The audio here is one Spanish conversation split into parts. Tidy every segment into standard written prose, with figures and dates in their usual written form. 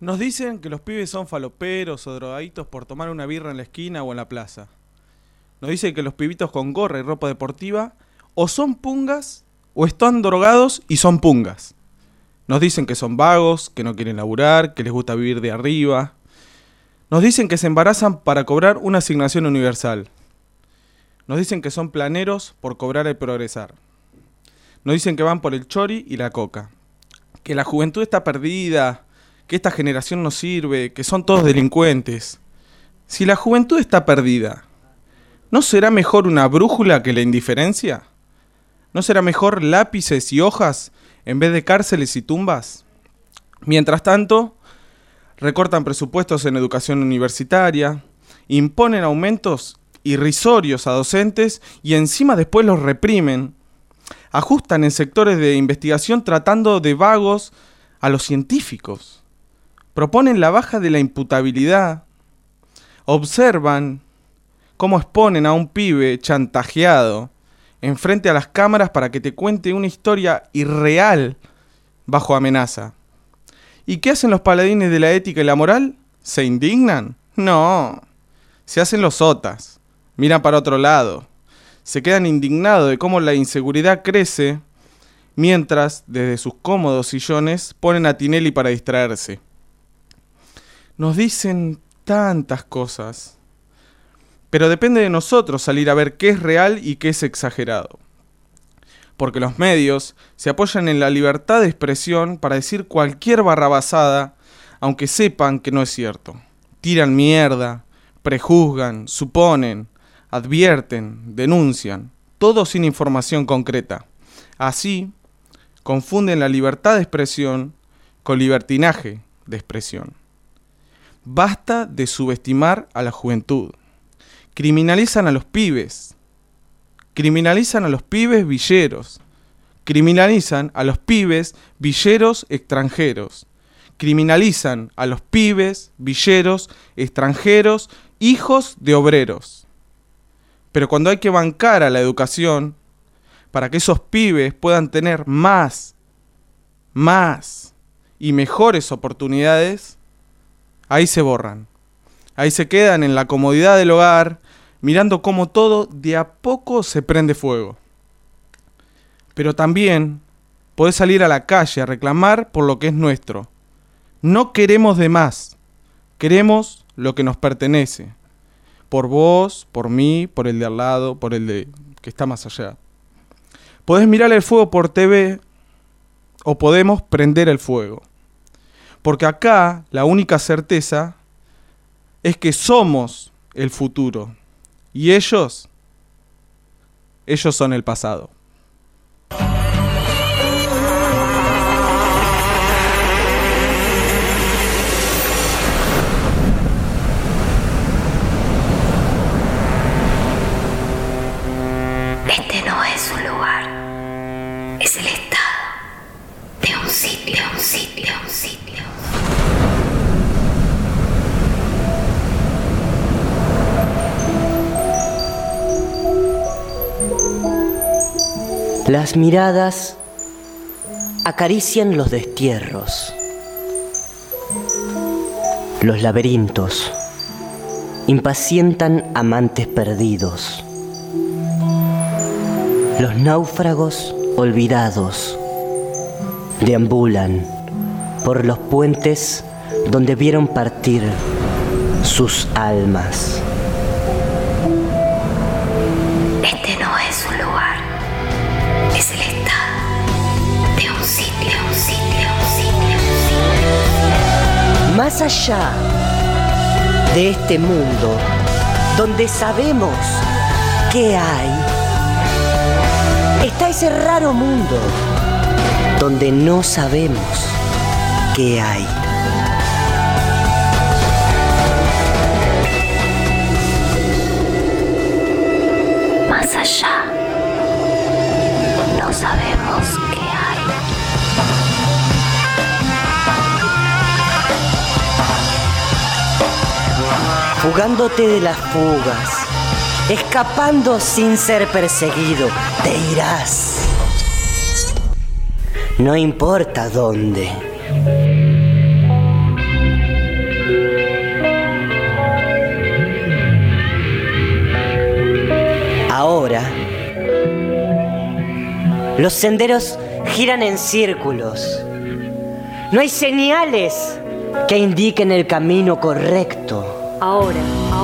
Nos dicen que los pibes son faloperos o drogadictos por tomar una birra en la esquina o en la plaza. Nos dicen que los pibitos con gorra y ropa deportiva o son pungas o están drogados y son pungas. Nos dicen que son vagos, que no quieren laburar, que les gusta vivir de arriba. Nos dicen que se embarazan para cobrar una asignación universal. Nos dicen que son planeros por cobrar el progresar. Nos dicen que van por el chori y la coca. Que la juventud está perdida, que esta generación no sirve, que son todos delincuentes. Si la juventud está perdida, ¿no será mejor una brújula que la indiferencia? ¿No será mejor lápices y hojas en vez de cárceles y tumbas? Mientras tanto, recortan presupuestos en educación universitaria, imponen aumentos irrisorios a docentes y encima después los reprimen. Ajustan en sectores de investigación tratando de vagos a los científicos. Proponen la baja de la imputabilidad. Observan cómo exponen a un pibe chantajeado enfrente a las cámaras para que te cuente una historia irreal bajo amenaza. ¿Y qué hacen los paladines de la ética y la moral? ¿Se indignan? No. Se hacen los sotas. Miran para otro lado. Se quedan indignados de cómo la inseguridad crece, mientras, desde sus cómodos sillones, ponen a Tinelli para distraerse. Nos dicen tantas cosas, pero depende de nosotros salir a ver qué es real y qué es exagerado. Porque los medios se apoyan en la libertad de expresión para decir cualquier barrabasada, aunque sepan que no es cierto. Tiran mierda, prejuzgan, suponen, advierten, denuncian, todo sin información concreta. Así, confunden la libertad de expresión con libertinaje de expresión. Basta de subestimar a la juventud. Criminalizan a los pibes. Criminalizan a los pibes villeros. Criminalizan a los pibes villeros extranjeros. Criminalizan a los pibes villeros extranjeros, hijos de obreros. Pero cuando hay que bancar a la educación, para que esos pibes puedan tener más y mejores oportunidades, ahí se borran. Ahí se quedan en la comodidad del hogar, mirando cómo todo de a poco se prende fuego. Pero también podés salir a la calle a reclamar por lo que es nuestro. No queremos de más, queremos lo que nos pertenece. Por vos, por mí, por el de al lado, por el de que está más allá. Podés mirar el fuego por TV o podemos prender el fuego. Porque acá la única certeza es que somos el futuro y ellos son el pasado. Este no es un lugar, es el estado de un sitio, un sitio, un sitio. Las miradas acarician los destierros, los laberintos impacientan amantes perdidos, los náufragos olvidados deambulan por los puentes donde vieron partir sus almas. Este no es un lugar, es el estado de un sitio, un sitio, un sitio, un sitio. Más allá de este mundo donde sabemos qué hay, está ese raro mundo donde no sabemos qué hay. Más allá, no sabemos qué hay. Fugándote de las fugas, escapando sin ser perseguido, te irás. No importa dónde. Los senderos giran en círculos. No hay señales que indiquen el camino correcto. Ahora.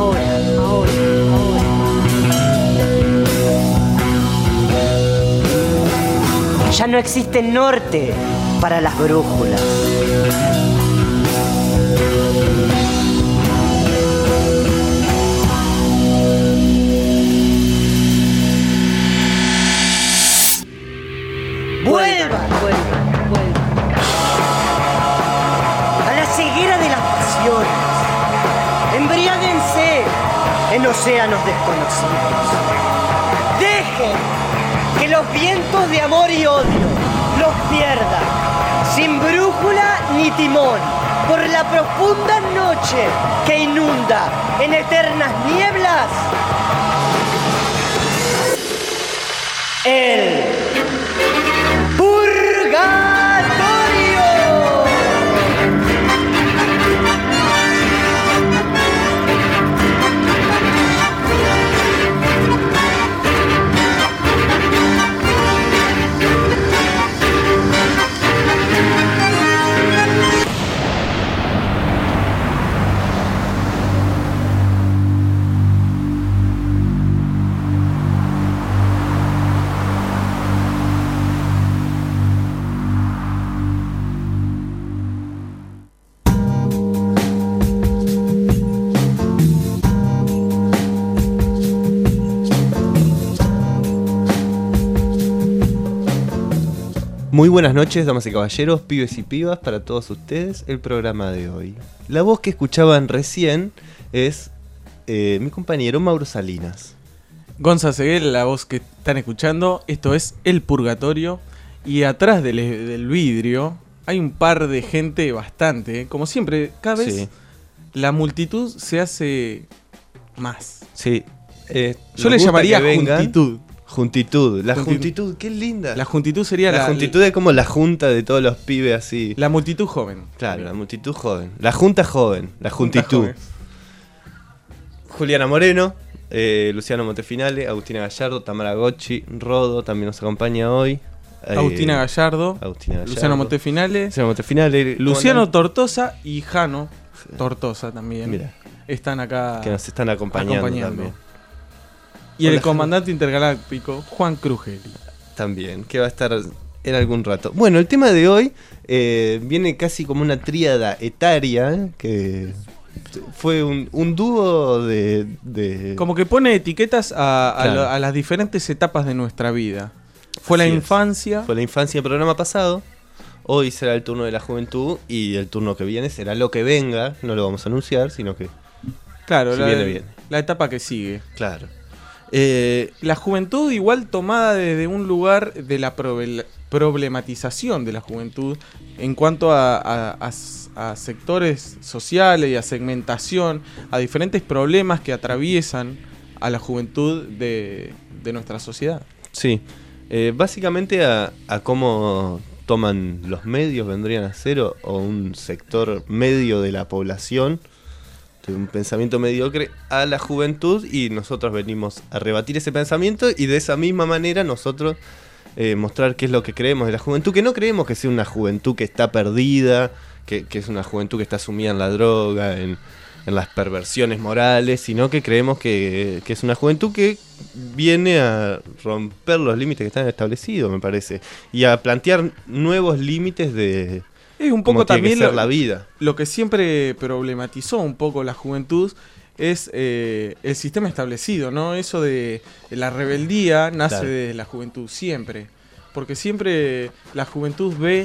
Ya no existe norte para las brújulas. ¡Vuelvan! A la ceguera de las pasiones. Embriáguense en océanos desconocidos. Dejen que los vientos de amor y odio los pierdan, sin brújula ni timón, por la profunda noche que inunda en eternas nieblas el purgatorio. Muy buenas noches, damas y caballeros, pibes y pibas, para todos ustedes, el programa de hoy. La voz que escuchaban recién es mi compañero Mauro Salinas. Gonza Seguel, la voz que están escuchando, esto es El Purgatorio. Y atrás del vidrio hay un par de gente bastante, como siempre, cada vez la multitud se hace más. Sí. Yo le llamaría juntitud. Juntitud, la juntitud, qué linda. La juntitud sería la juntitud es como la junta de todos los pibes así. La multitud joven. Claro, la multitud joven. La junta joven, la juntitud. Juliana Moreno, Luciano Montefinale, Agustina Gallardo, Tamara Gocci, Rodo también nos acompaña hoy. Agustina Gallardo, Luciano Montefinale, Luciano Tortosa y Jano Tortosa también. Mira, están acá. Que nos están acompañando. También. Y el comandante intergaláctico, Juan Crugeli. También, que va a estar en algún rato. Bueno, el tema de hoy viene casi como una tríada etaria, que fue un dúo de... Como que pone etiquetas a las diferentes etapas de nuestra vida. Fue la infancia. Fue la infancia el programa pasado. Hoy será el turno de la juventud y el turno que viene será lo que venga. No lo vamos a anunciar, sino que... Claro, si viene. La etapa que sigue. Claro. La juventud igual tomada desde un lugar de la problematización de la juventud en cuanto a sectores sociales y a segmentación, a diferentes problemas que atraviesan a la juventud de nuestra sociedad. Sí, básicamente a cómo toman los medios, vendrían a ser, o un sector medio de la población, un pensamiento mediocre, a la juventud, y nosotros venimos a rebatir ese pensamiento y de esa misma manera nosotros mostrar qué es lo que creemos de la juventud, que no creemos que sea una juventud que está perdida, que es una juventud que está sumida en la droga, en las perversiones morales, sino que creemos que es una juventud que viene a romper los límites que están establecidos, me parece, y a plantear nuevos límites de... Es un poco también la vida. Lo que siempre problematizó un poco la juventud es el sistema establecido, ¿no? Eso de la rebeldía nace de la juventud siempre. Porque siempre la juventud ve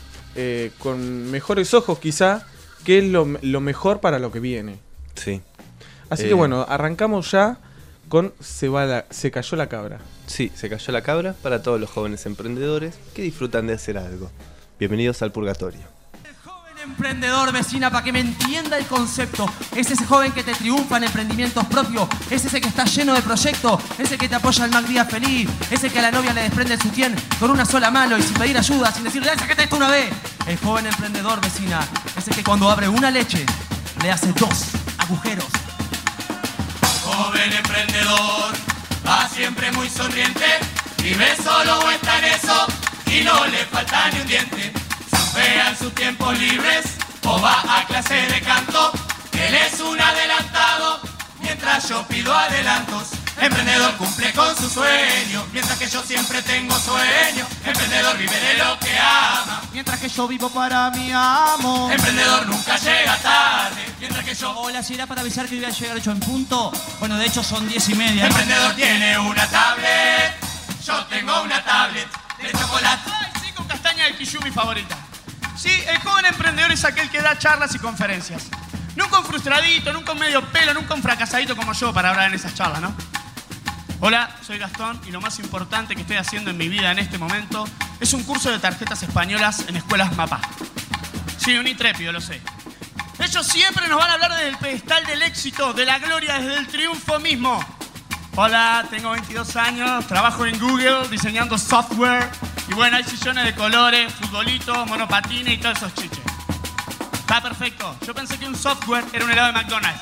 con mejores ojos quizá qué es lo mejor para lo que viene. Sí. Así que bueno, arrancamos ya con Se cayó la cabra. Sí, Se cayó la cabra para todos los jóvenes emprendedores que disfrutan de hacer algo. Bienvenidos al Purgatorio. El joven emprendedor, vecina, para que me entienda el concepto. Es ese joven que te triunfa en emprendimientos propios. Es ese que está lleno de proyectos. Ese que te apoya el Mac Día feliz. Ese que a la novia le desprende el sutién con una sola mano y sin pedir ayuda, sin decirle, sácate esto una vez. El joven emprendedor, vecina. Ese que cuando abre una leche, le hace 2 agujeros. Joven emprendedor, va siempre muy sonriente. vive solo o está en eso y no le falta ni un diente. Surfea en sus tiempos libres o va a clase de canto. Él es un adelantado mientras yo pido adelantos. Emprendedor cumple con su sueño, mientras que yo siempre tengo sueño. Emprendedor vive de lo que ama, Mientras que yo vivo para mi amo. emprendedor nunca llega tarde, mientras que yo... Hola, si era para avisar que iba a llegar 8 en punto. Bueno, de hecho son 10:30. Emprendedor tiene una tablet, yo tengo una tablet de chocolate. Ay, sí, con castaña de Quillú, mi favorita. Sí, el joven emprendedor es aquel que da charlas y conferencias. Nunca un frustradito, nunca un medio pelo, nunca un fracasadito como yo para hablar en esas charlas, ¿no? Hola, soy Gastón y lo más importante que estoy haciendo en mi vida en este momento es un curso de tarjetas españolas en escuelas MAPA. Sí, un intrépido, lo sé. Ellos siempre nos van a hablar desde el pedestal del éxito, de la gloria, desde el triunfo mismo. Hola, tengo 22 años, trabajo en Google diseñando software. Y bueno, hay sillones de colores, futbolitos, monopatines y todos esos chiches. Está perfecto. Yo pensé que un software era un helado de McDonald's.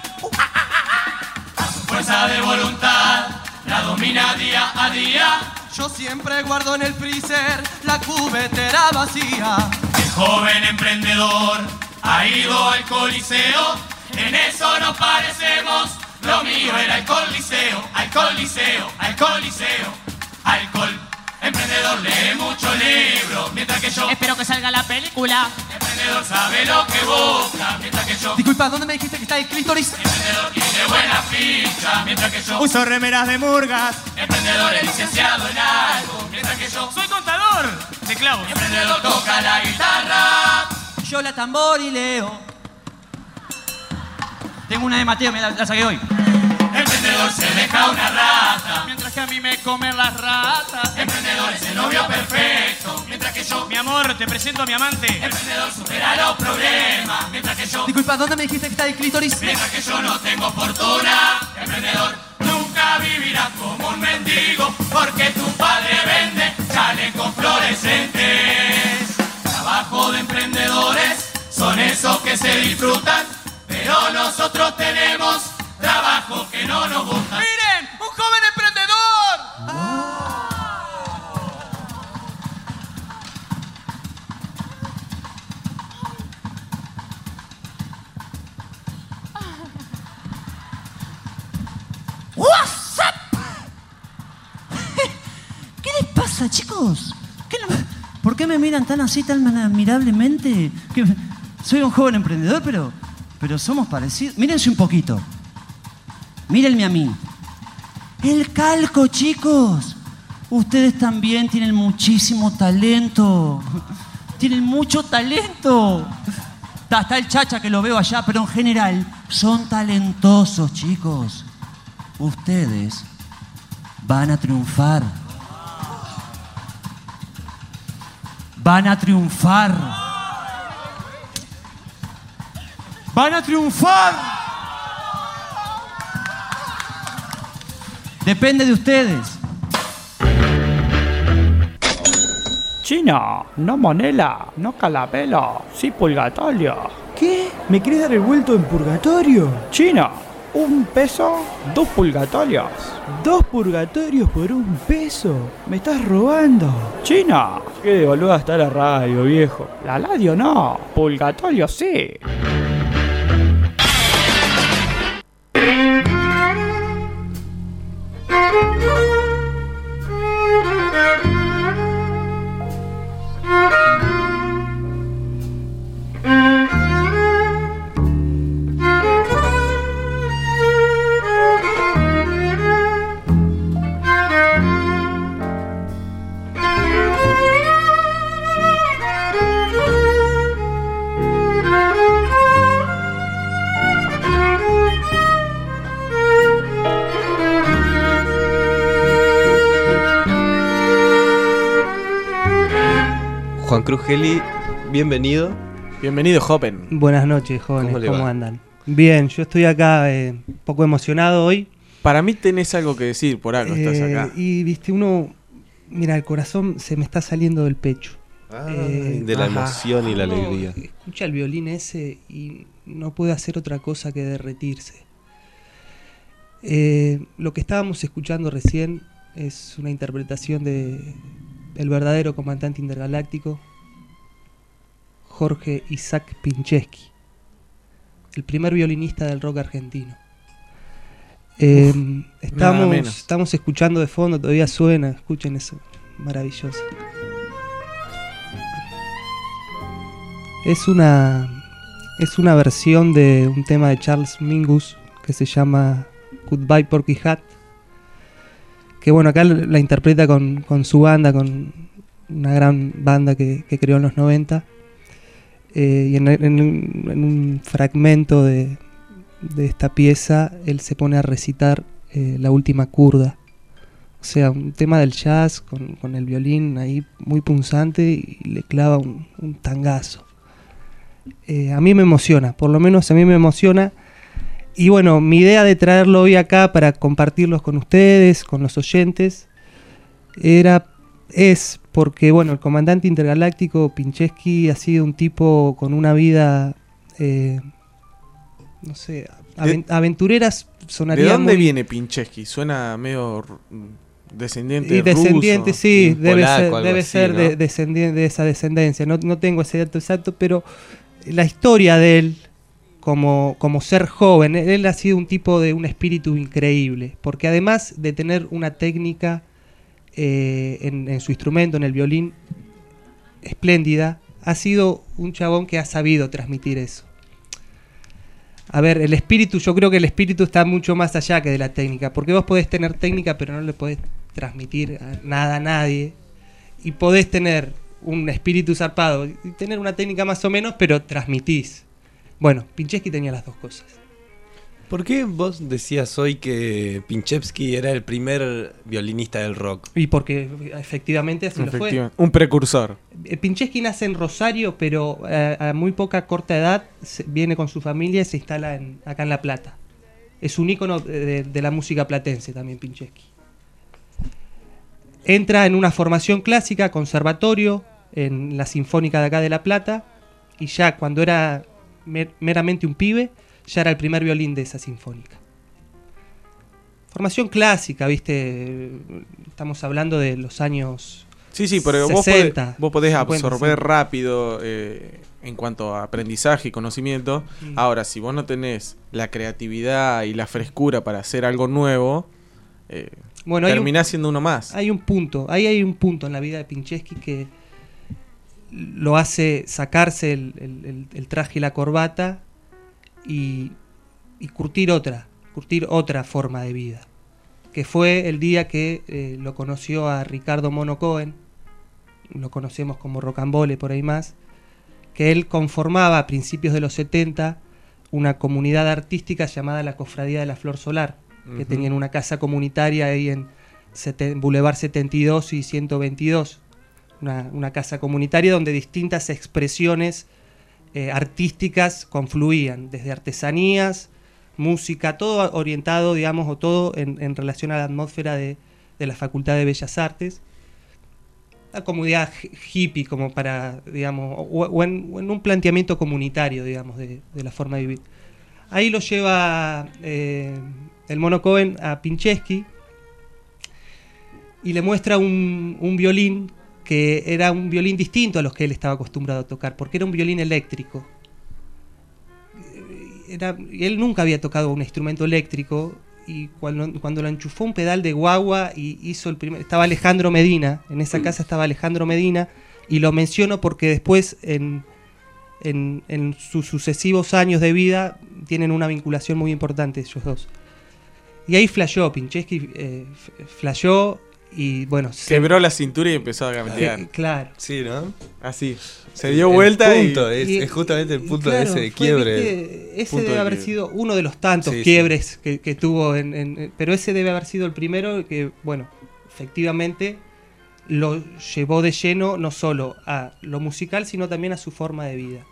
Fuerza de voluntad, la domina día a día. Yo siempre guardo en el freezer la cubetera vacía. El joven emprendedor ha ido al coliseo, en eso nos parecemos. Lo mío era el coliseo, al coliseo, al coliseo, alcohol. Emprendedor lee muchos libros, mientras que yo... Espero que salga la película. Emprendedor sabe lo que busca, mientras que yo... Disculpa, ¿dónde me dijiste que está el clítoris? Emprendedor tiene buena ficha, mientras que yo... Uso remeras de murgas. Emprendedor es licenciado en algo, mientras que yo... Soy contador de clavos. Emprendedor toca la guitarra. Yo la tamborileo. Tengo una de Mateo, me la saqué hoy. Emprendedor se deja una rata, Mientras que a mí me comen las ratas. emprendedor es el novio perfecto, mientras que yo... Mi amor, te presento a mi amante. Emprendedor supera los problemas, mientras que yo... Disculpa, ¿dónde me dijiste que está el clítoris? Mientras que yo no tengo fortuna, emprendedor nunca vivirás como un mendigo, porque tu padre vende chalecos fluorescentes. Trabajo de emprendedores son esos que se disfrutan, pero nosotros tenemos trabajo que no nos gusta. ¡Miren! ¡Un joven emprendedor! What's up? ¿Qué les pasa, chicos? ¿Por qué me miran tan así, tan admirablemente? Soy un joven emprendedor, pero somos parecidos. Mírense un poquito. Mírenme a mí. El calco, chicos. Ustedes también tienen muchísimo talento. Tienen mucho talento. Está el Chacha que lo veo allá, pero en general son talentosos, chicos. Ustedes van a triunfar. Van a triunfar. Van a triunfar. Depende de ustedes. China, no monela, no calapelo, sí purgatorio. ¿Qué? ¿Me querés dar el vuelto en purgatorio? China, 1 peso, 2 purgatorios. 2 purgatorios por 1 peso. Me estás robando. China, qué de boluda está la radio, viejo. La radio no, purgatorio sí. Juan Cruz Geli, bienvenido. Bienvenido, joven. Buenas noches, jóvenes. ¿Cómo le ¿Cómo va? andan? Bien, yo estoy acá un poco emocionado hoy. Para mí tenés algo que decir, por algo estás acá. Y viste, mira, el corazón se me está saliendo del pecho. De la emoción y la uno alegría. Escucha el violín ese y no puede hacer otra cosa que derretirse. Lo que estábamos escuchando recién es una interpretación de el verdadero comandante intergaláctico, Jorge Isaac Pincheski, el primer violinista del rock argentino. Estamos escuchando de fondo, todavía suena, escuchen eso, maravilloso. Es una versión de un tema de Charles Mingus que se llama Goodbye Porky Hat, que bueno, acá la interpreta con su banda, con una gran banda que creó en los 90, y en un fragmento de esta pieza él se pone a recitar la última curda, o sea, un tema del jazz con el violín ahí muy punzante y le clava un tangazo. A mí me emociona, por lo menos a mí me emociona. Y bueno, mi idea de traerlo hoy acá para compartirlos con ustedes, con los oyentes, es porque bueno, el comandante intergaláctico Pincheski ha sido un tipo con una vida, no sé, aventureras sonaría. ¿De dónde muy... viene Pincheski? Suena medio descendiente y descendiente, ruso. sí, debe Polaco, ser ¿no? de esa descendencia. No tengo ese dato exacto, pero la historia de él como ser joven, él ha sido un tipo de un espíritu increíble, porque además de tener una técnica en su instrumento, en el violín, espléndida, ha sido un chabón que ha sabido transmitir eso. A ver, el espíritu, yo creo que el espíritu está mucho más allá que de la técnica, porque vos podés tener técnica pero no le podés transmitir nada a nadie, y podés tener un espíritu zarpado y tener una técnica más o menos, pero transmitís. Bueno, Pincheski tenía las dos cosas. ¿Por qué vos decías hoy que Pincheski era el primer violinista del rock? Y porque efectivamente así lo fue. Un precursor. Pincheski nace en Rosario, pero a muy corta edad viene con su familia y se instala acá en La Plata. Es un ícono de la música platense también Pincheski. Entra en una formación clásica, conservatorio, en la Sinfónica de acá de La Plata, y ya cuando era meramente un pibe, ya era el primer violín de esa sinfónica. Formación clásica, ¿viste? Estamos hablando de los años Sí, pero 60, vos podés 50, absorber 60. rápido en cuanto a aprendizaje y conocimiento. Ahora, si vos no tenés la creatividad y la frescura para hacer algo nuevo, terminás siendo uno más. Hay un punto en la vida de Pincheski que lo hace sacarse el traje y la corbata y curtir otra forma de vida, que fue el día que lo conoció a Ricardo Mono Cohen, lo conocemos como Rocambole por ahí más, que él conformaba a principios de los 70 una comunidad artística llamada la Cofradía de la Flor Solar, que tenían una casa comunitaria ahí en Boulevard 72 y 122, una casa comunitaria donde distintas expresiones artísticas confluían, desde artesanías, música, todo orientado, digamos, o todo en relación a la atmósfera de la Facultad de Bellas Artes. La comunidad hippie, como para, digamos, o en un planteamiento comunitario, digamos, de la forma de vivir. Ahí lo lleva el Mono Cohen a Pincheski y le muestra un violín que era un violín distinto a los que él estaba acostumbrado a tocar, porque era un violín eléctrico. Él nunca había tocado un instrumento eléctrico, y cuando lo enchufó un pedal de guagua y hizo el primer... Estaba Alejandro Medina, en esa casa estaba Alejandro Medina, y lo menciono porque después en sus sucesivos años de vida tienen una vinculación muy importante ellos dos. Y ahí flasheó, Pincheski flasheó. Y bueno, quebró la cintura y empezó a gambetear. Claro. Sí, ¿no? Así. Se dio vuelta es justamente el punto claro, ese de quiebre. Ese debe haber sido uno de los tantos quiebres que tuvo. Pero ese debe haber sido el primero que, bueno, efectivamente lo llevó de lleno no solo a lo musical, sino también a su forma de vida.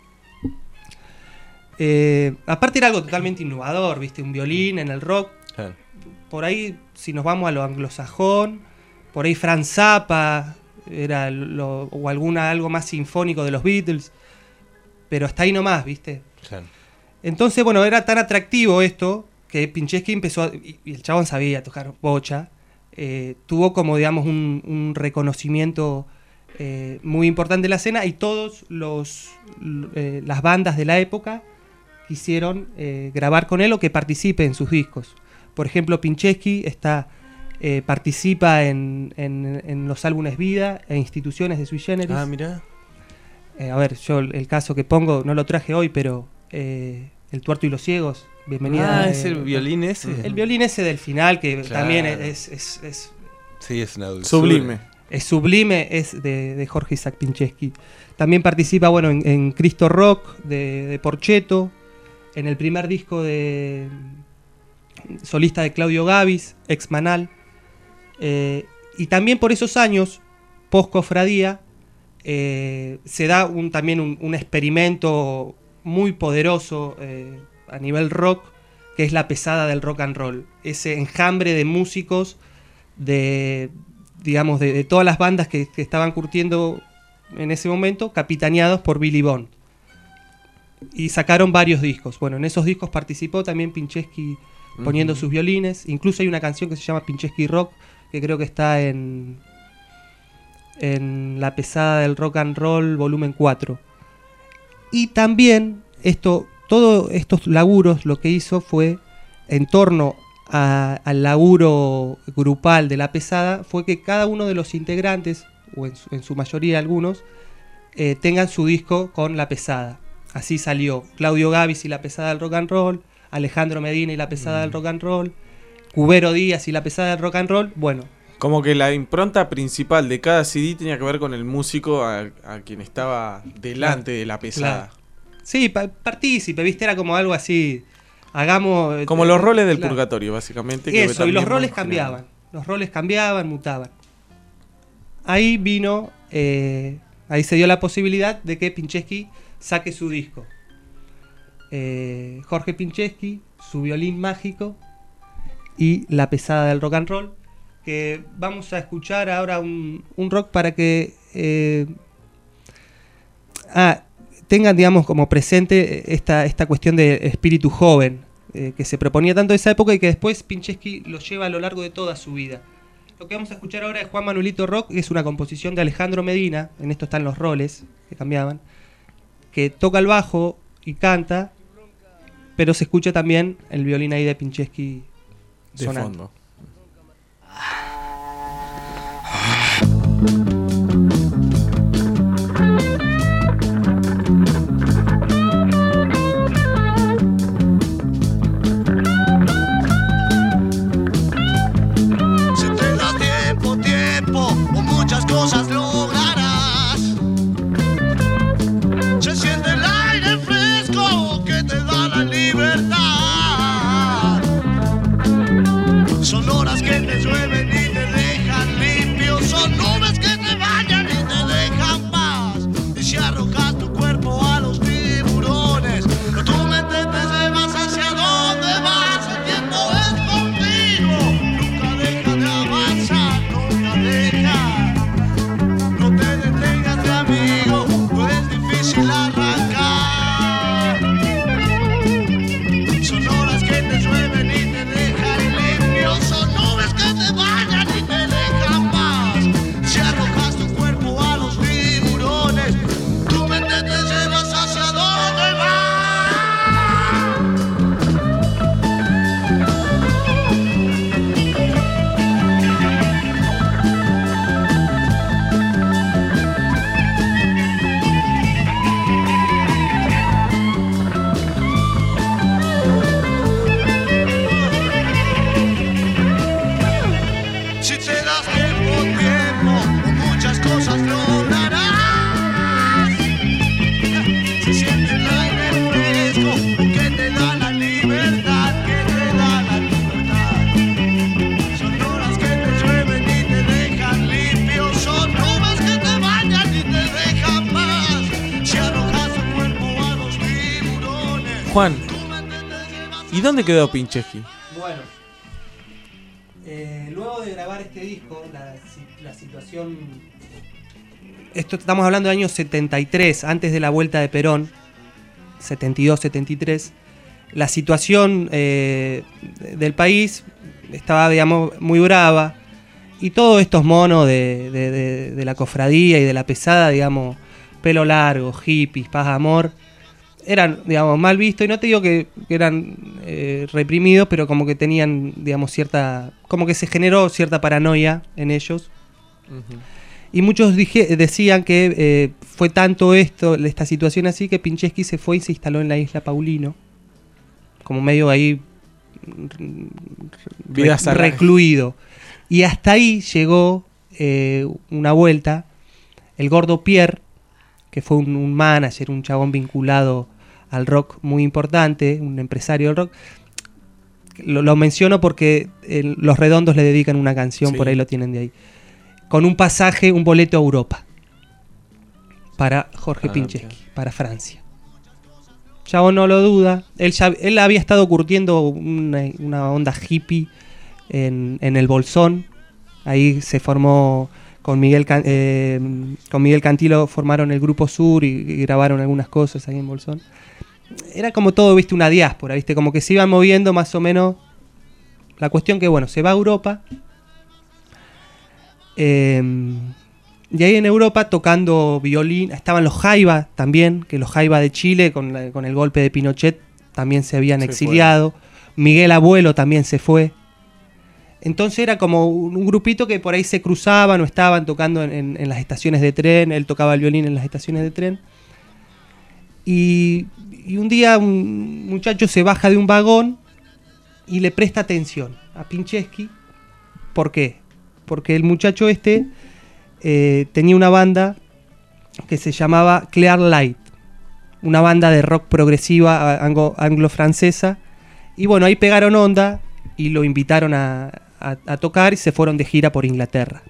Aparte era algo totalmente innovador, ¿viste? Un violín en el rock. Claro. Por ahí, si nos vamos a lo anglosajón, por ahí Frank Zappa era o algo más sinfónico de los Beatles, pero hasta ahí nomás, ¿viste? Claro. Entonces, bueno, era tan atractivo esto que Pincheski empezó y el chabón sabía tocar bocha, tuvo como, digamos, un reconocimiento muy importante en la escena, y todos las bandas de la época quisieron grabar con él o que participe en sus discos. Por ejemplo, Pinchesky participa en los álbumes Vida e Instituciones de Sui Generis. Ah, mirá. A ver, yo el caso que pongo no lo traje hoy, pero El Tuerto y los Ciegos, bienvenida. ¿Es el violín ese? El violín ese del final, que Claro. también es Sí, es una dulzura. Sublime. Es sublime, es de Jorge Isaac Pinchesky. También participa, bueno, en Cristo Rock de Porchetto, en el primer disco de solista de Claudio Gavis, ex Manal. Y también por esos años, post Cofradía, se da también un experimento muy poderoso a nivel rock, que es la pesada del rock and roll. Ese enjambre de músicos de todas las bandas que estaban curtiendo en ese momento, capitaneados por Billy Bond. Y sacaron varios discos. Bueno, en esos discos participó también Pinchesky poniendo sus violines. Incluso hay una canción que se llama Pinchesky Rock, que creo que está en La pesada del rock and roll, volumen 4. Y también todos estos laburos lo que hizo fue, en torno al laburo grupal de La pesada, fue que cada uno de los integrantes, o en su mayoría algunos, tengan su disco con La pesada. Así salió Claudio Gavis y La pesada del rock and roll, Alejandro Medina y La pesada del rock and roll, Cubero Díaz y La pesada del rock and roll. Bueno, como que la impronta principal de cada CD tenía que ver con el músico a quien estaba delante de La pesada. Claro. Sí, partícipe, ¿viste? Era como algo así. Hagamos. Como los roles del purgatorio, básicamente. Que eso, y los roles general. cambiaban. Los roles cambiaban, mutaban. Ahí vino. Ahí se dio la posibilidad de que Pinchesky saque su disco. Jorge Pinchesky, Su violín mágico y La pesada del rock and roll. Que vamos a escuchar ahora un rock para que tengan, digamos, como presente esta cuestión de espíritu joven que se proponía tanto en esa época y que después Pinchesky lo lleva a lo largo de toda su vida. Lo que vamos a escuchar ahora es Juan Manuelito Rock, que es una composición de Alejandro Medina, en esto están los roles que cambiaban, que toca el bajo y canta, pero se escucha también el violín ahí de Pinchesky de sonando. fondo. Cosas lograrás. Se siente el aire fresco que te da la libertad. Son horas que te llueven y te dejan limpio. Son nubes que te bañan y te dejan paz. Y si arrojas tu cuerpo a los tiburones, tu mente te llevas hacia donde vas. El tiempo es contigo. Nunca deja de avanzar, nunca deja. No te detengas, mi amigo, no es difícil arrancar. Son horas que te llueven y te dejan limpio. Son nubes que te bañan y te dejan paz. Si arrojas tu cuerpo a los tiburones, tu mente te llevas hacia donde vas. Si te das tiempo, muchas cosas lograrás. Se siente el aire fresco que te da la libertad, que te da la libertad. Son horas que te llueven y te dejan limpio. Son nubes que te bañan y te dejan paz. Si arrojas tu cuerpo a los tiburones. Juan, ¿y dónde quedó Pinchesky? Bueno, luego de grabar este disco, la situación... Esto estamos hablando del año 73, antes de la vuelta de Perón, 72-73. La situación del país estaba, digamos, muy brava. Y todos estos monos de la cofradía y de la pesada, digamos, pelo largo, hippies, paz, amor, eran, digamos, mal vistos. Y no te digo que eran reprimidos, pero como que tenían, digamos, como que se generó cierta paranoia en ellos. Y muchos decían que fue tanto esta situación así, que Pincheski se fue y se instaló en la isla Paulino, como medio ahí recluido. Y hasta ahí llegó una vuelta el gordo Pierre, que fue un manager, un chabón vinculado al rock muy importante, un empresario del rock. Lo menciono porque Los Redondos le dedican una canción, sí. Por ahí lo tienen de ahí. Con un pasaje, un boleto a Europa para Jorge Pincheski, para Francia. Chabón no lo duda. Él había estado curtiendo una onda hippie en el Bolsón. Ahí se formó con Miguel Cantilo, formaron el Grupo Sur y grabaron algunas cosas ahí en Bolsón. Era como todo, viste, una diáspora, viste, como que se iban moviendo más o menos. La cuestión que, bueno, se va a Europa. Y ahí en Europa tocando violín, estaban los Jaiba también, que los Jaiba de Chile con el golpe de Pinochet también se habían exiliado. Miguel Abuelo también se fue. Entonces era como un grupito que por ahí se cruzaban o estaban tocando en las estaciones de tren. Él tocaba el violín en las estaciones de tren. Y un día un muchacho se baja de un vagón y le presta atención a Pincheski. ¿Por qué? Porque el muchacho tenía una banda que se llamaba Clear Light, una banda de rock progresiva anglo-francesa. Y bueno, ahí pegaron onda y lo invitaron a tocar y se fueron de gira por Inglaterra.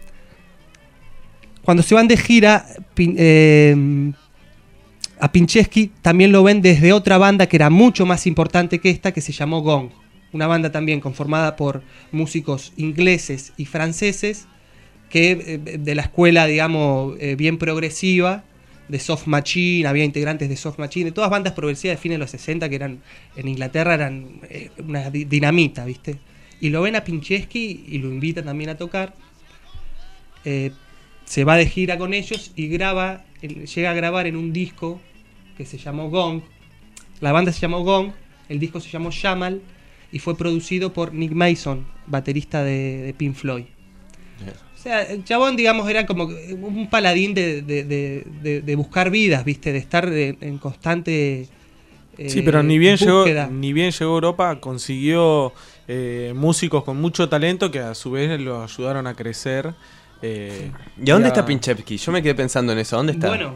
Cuando se van de gira, a Pincheski también lo ven desde otra banda que era mucho más importante que esta, que se llamó Gong. Una banda también conformada por músicos ingleses y franceses, que de la escuela, digamos, bien progresiva, de Soft Machine, había integrantes de Soft Machine, de todas bandas progresivas de fines de los 60 que eran en Inglaterra, eran una dinamita, ¿viste? Y lo ven a Pincheski y lo invitan también a tocar. Se va de gira con ellos y llega a grabar en un disco que se llamó Gong. La banda se llamó Gong, el disco se llamó Jamal y fue producido por Nick Mason, baterista de Pink Floyd. O sea, el chabón, digamos, era como un paladín de buscar vidas, ¿viste? De estar en constante sí, pero ni bien llegó a Europa, consiguió músicos con mucho talento que a su vez lo ayudaron a crecer. ¿Y a dónde está Pincheski? Yo me quedé pensando en eso. ¿Dónde está? Bueno,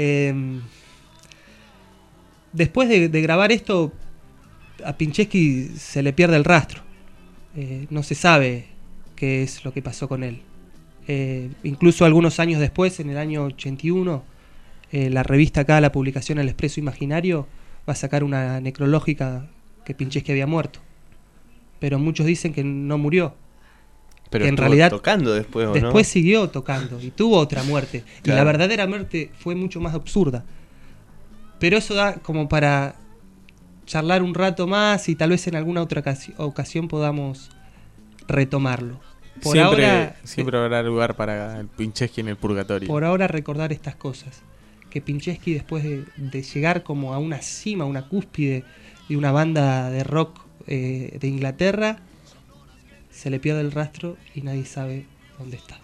después de grabar esto, a Pincheski se le pierde el rastro. No se sabe qué es lo que pasó con él. Incluso algunos años después, en el año 81, la revista acá, la publicación El Expreso Imaginario, va a sacar una necrológica que Pincheski había muerto. Pero muchos dicen que no murió. Pero que en realidad tocando después, ¿o no? Después siguió tocando y tuvo otra muerte. Claro. Y la verdadera muerte fue mucho más absurda. Pero eso da como para charlar un rato más y tal vez en alguna otra ocasión podamos retomarlo. Siempre habrá lugar para el Pincheski en el purgatorio. Por ahora recordar estas cosas. Que Pincheski, después de llegar como a una cima, una cúspide de una banda de rock de Inglaterra, se le pierde el rastro y nadie sabe dónde está.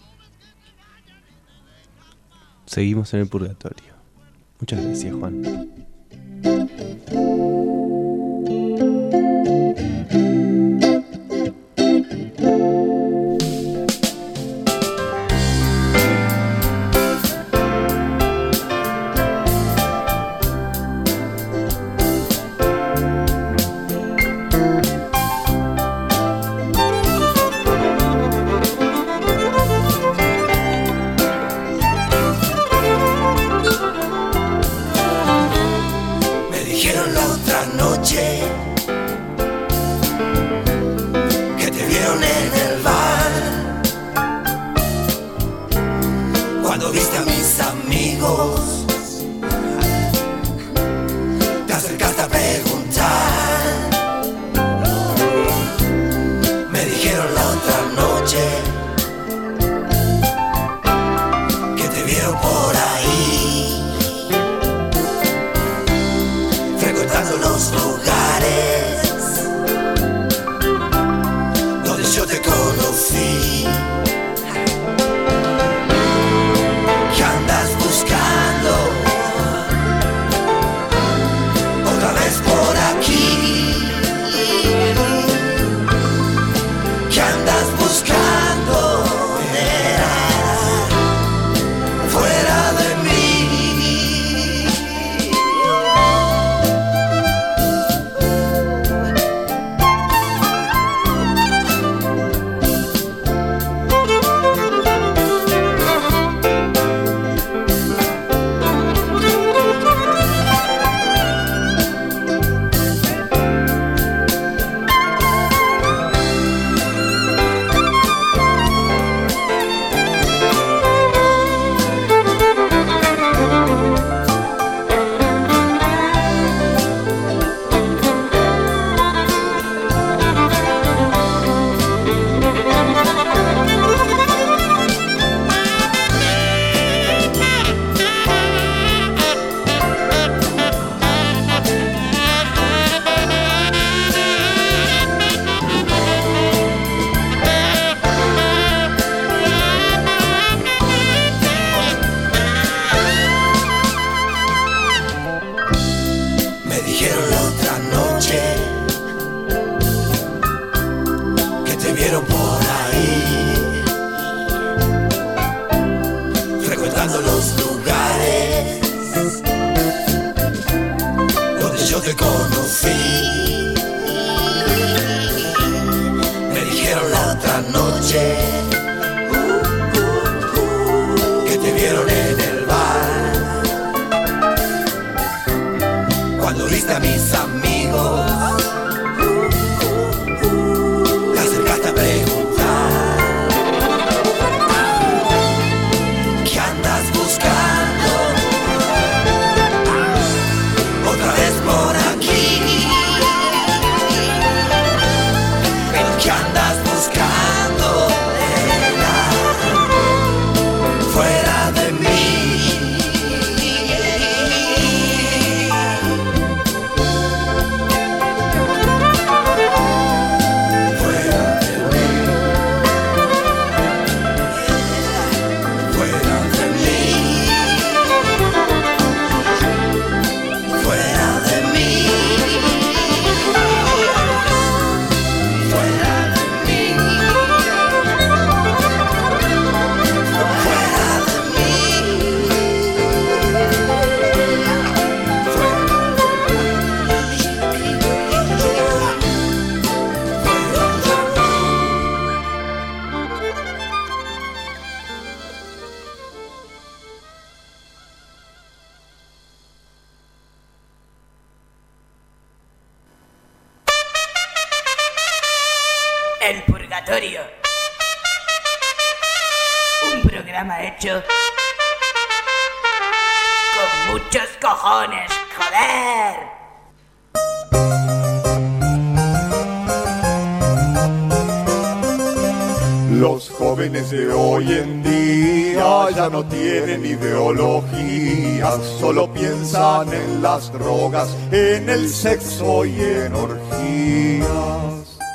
Seguimos en el purgatorio. Muchas gracias, Juan. sí. Me dijeron la otra noche que te vieron en el bar. Cuando viste a mis amigos, te acercaste a preguntar ¿qué andas buscando? Otra vez por aquí. Pero ¿qué andas buscando? Fuera de mí. El Purgatorio. Un programa hecho con muchos cojones, joder. Los jóvenes de hoy en día ya no tienen ideologías, solo piensan en las drogas, en el sexo y en orgías.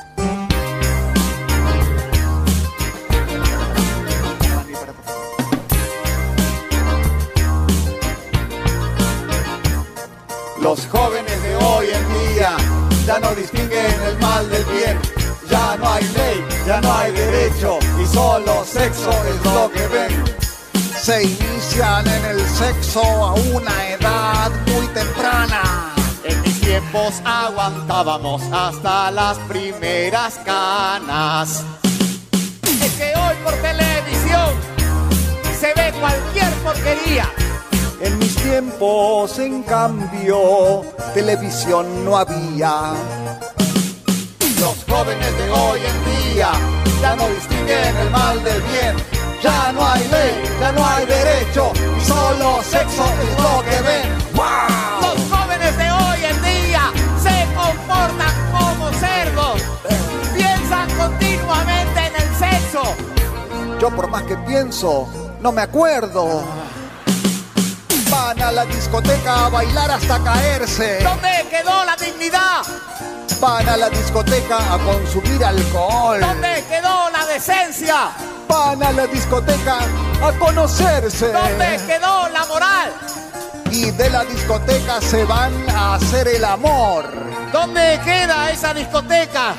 Los jóvenes de hoy en día ya no distinguen el mal del bien. Ya no hay ley, ya no hay derecho y solo sexo es lo que ven. Se inician en el sexo a una edad muy temprana. En mis tiempos aguantábamos hasta las primeras canas. Es que hoy por televisión se ve cualquier porquería. En mis tiempos, en cambio, televisión no había. Los jóvenes de hoy en día ya no distinguen el mal del bien. Ya no hay ley, ya no hay derecho, y solo sexo es lo que ven. ¡Wow! Los jóvenes de hoy en día se comportan como cerdos. Piensan continuamente en el sexo. Yo por más que pienso, no me acuerdo. Van a la discoteca a bailar hasta caerse. ¿Dónde quedó la dignidad? Van a la discoteca a consumir alcohol. ¿Dónde quedó la decencia? Van a la discoteca a conocerse. ¿Dónde quedó la moral? Y de la discoteca se van a hacer el amor. ¿Dónde queda esa discoteca?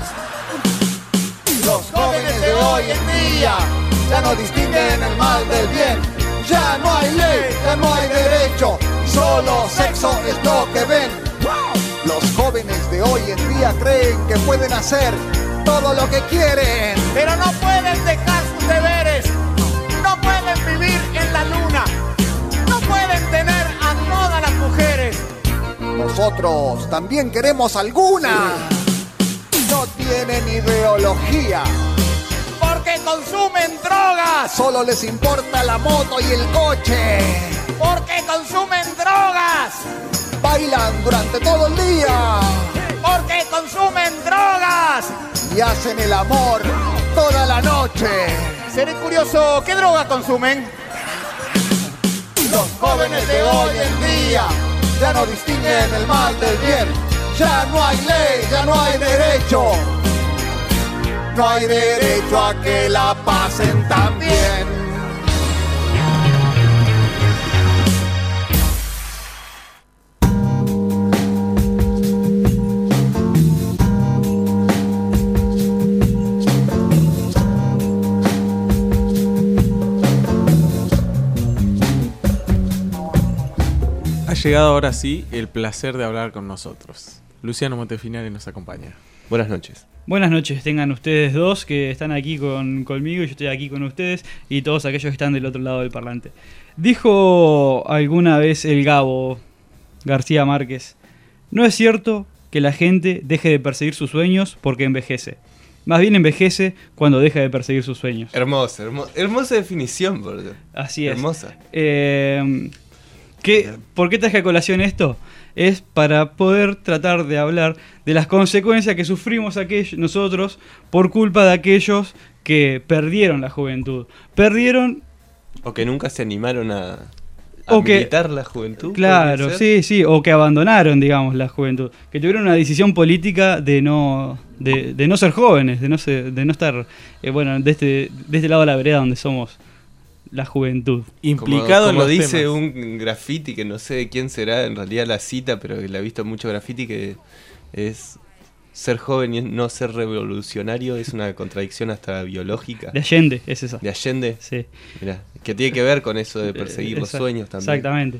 Los jóvenes de hoy en día ya no distinguen el mal del bien. Ya no hay ley, ya no hay derecho, solo sexo es lo que ven. Los jóvenes de hoy en día creen que pueden hacer todo lo que quieren, pero no pueden dejar sus deberes, no pueden vivir en la luna, no pueden tener a todas las mujeres. Nosotros también queremos alguna. No tienen ideología, porque consumen drogas. Solo les importa la moto y el coche, porque consumen drogas. Bailan durante todo el día, porque consumen drogas. Y hacen el amor toda la noche. Seré curioso, ¿qué droga consumen? Los jóvenes de hoy en día ya no distinguen el mal del bien. Ya no hay ley, ya no hay derecho. No hay derecho a que la pasen tan bien. Ha llegado ahora sí el placer de hablar con nosotros. Luciano Montefinari nos acompaña. Buenas noches. Buenas noches, tengan ustedes dos que están aquí conmigo y yo estoy aquí con ustedes y todos aquellos que están del otro lado del parlante. Dijo alguna vez el Gabo García Márquez: no es cierto que la gente deje de perseguir sus sueños porque envejece. Más bien envejece cuando deja de perseguir sus sueños. Hermosa definición, boludo. Así es. Hermosa. ¿Por qué traje a colación esto? Es para poder tratar de hablar de las consecuencias que sufrimos nosotros por culpa de aquellos que perdieron la juventud. O que nunca se animaron a o que, militar la juventud. Claro, sí, o que abandonaron, digamos, la juventud. Que tuvieron una decisión política de no ser jóvenes, de no estar, de este lado de la vereda donde somos la juventud. Implicado como en los dice temas. un graffiti que no sé de quién será en realidad la cita, pero que la he visto en mucho graffiti, que es: ser joven y no ser revolucionario es una contradicción hasta biológica. De Allende, es esa. ¿De Allende? Sí. Mirá, que tiene que ver con eso de perseguir los sueños también. Exactamente.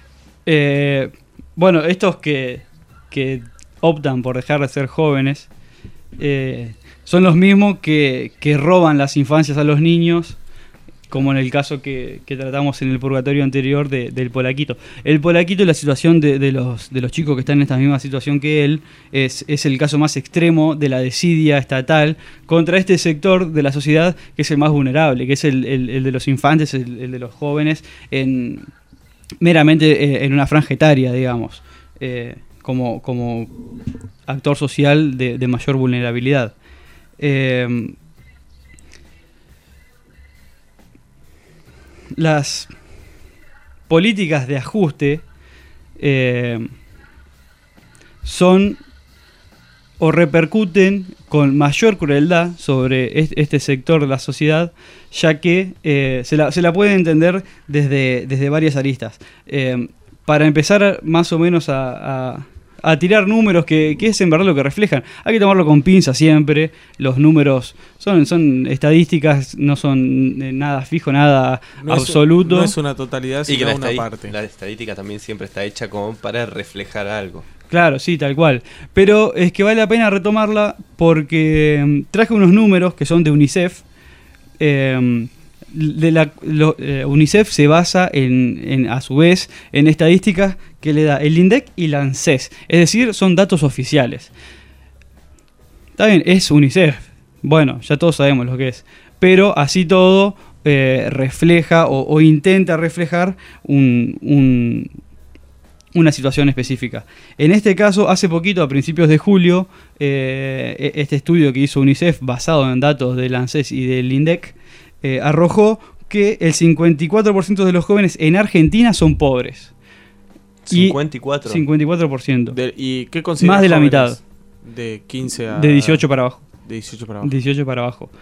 Estos que optan por dejar de ser jóvenes son los mismos que roban las infancias a los niños, como en el caso que tratamos en el purgatorio anterior del Polaquito. El Polaquito, la situación de los chicos que están en esta misma situación que él, es el caso más extremo de la desidia estatal contra este sector de la sociedad que es el más vulnerable, que es el de los infantes, el de los jóvenes, meramente en una franja etaria, digamos, como actor social de mayor vulnerabilidad. Las políticas de ajuste son o repercuten con mayor crueldad sobre este sector de la sociedad, ya que se la puede entender desde varias aristas. Para empezar más o menos a tirar números que es en verdad lo que reflejan. Hay que tomarlo con pinza siempre. Los números son estadísticas, no son nada fijo, nada absoluto. No es una totalidad, sino que una parte. La estadística también siempre está hecha como para reflejar algo. Claro, sí, tal cual. Pero es que vale la pena retomarla porque traje unos números que son de UNICEF. UNICEF se basa a su vez en estadísticas que le da el INDEC y la ANSES, es decir, son datos oficiales. Está bien, es UNICEF, bueno, ya todos sabemos lo que es, pero así todo refleja o intenta reflejar una situación específica. En este caso, hace poquito, a principios de julio, este estudio que hizo UNICEF basado en datos del ANSES y del INDEC arrojó que el 54% de los jóvenes en Argentina son pobres. 54. 54%. ¿Y qué consideras más de la jóvenes? mitad. De 15 a... De 18 para abajo. De 18 para abajo. 18 para abajo.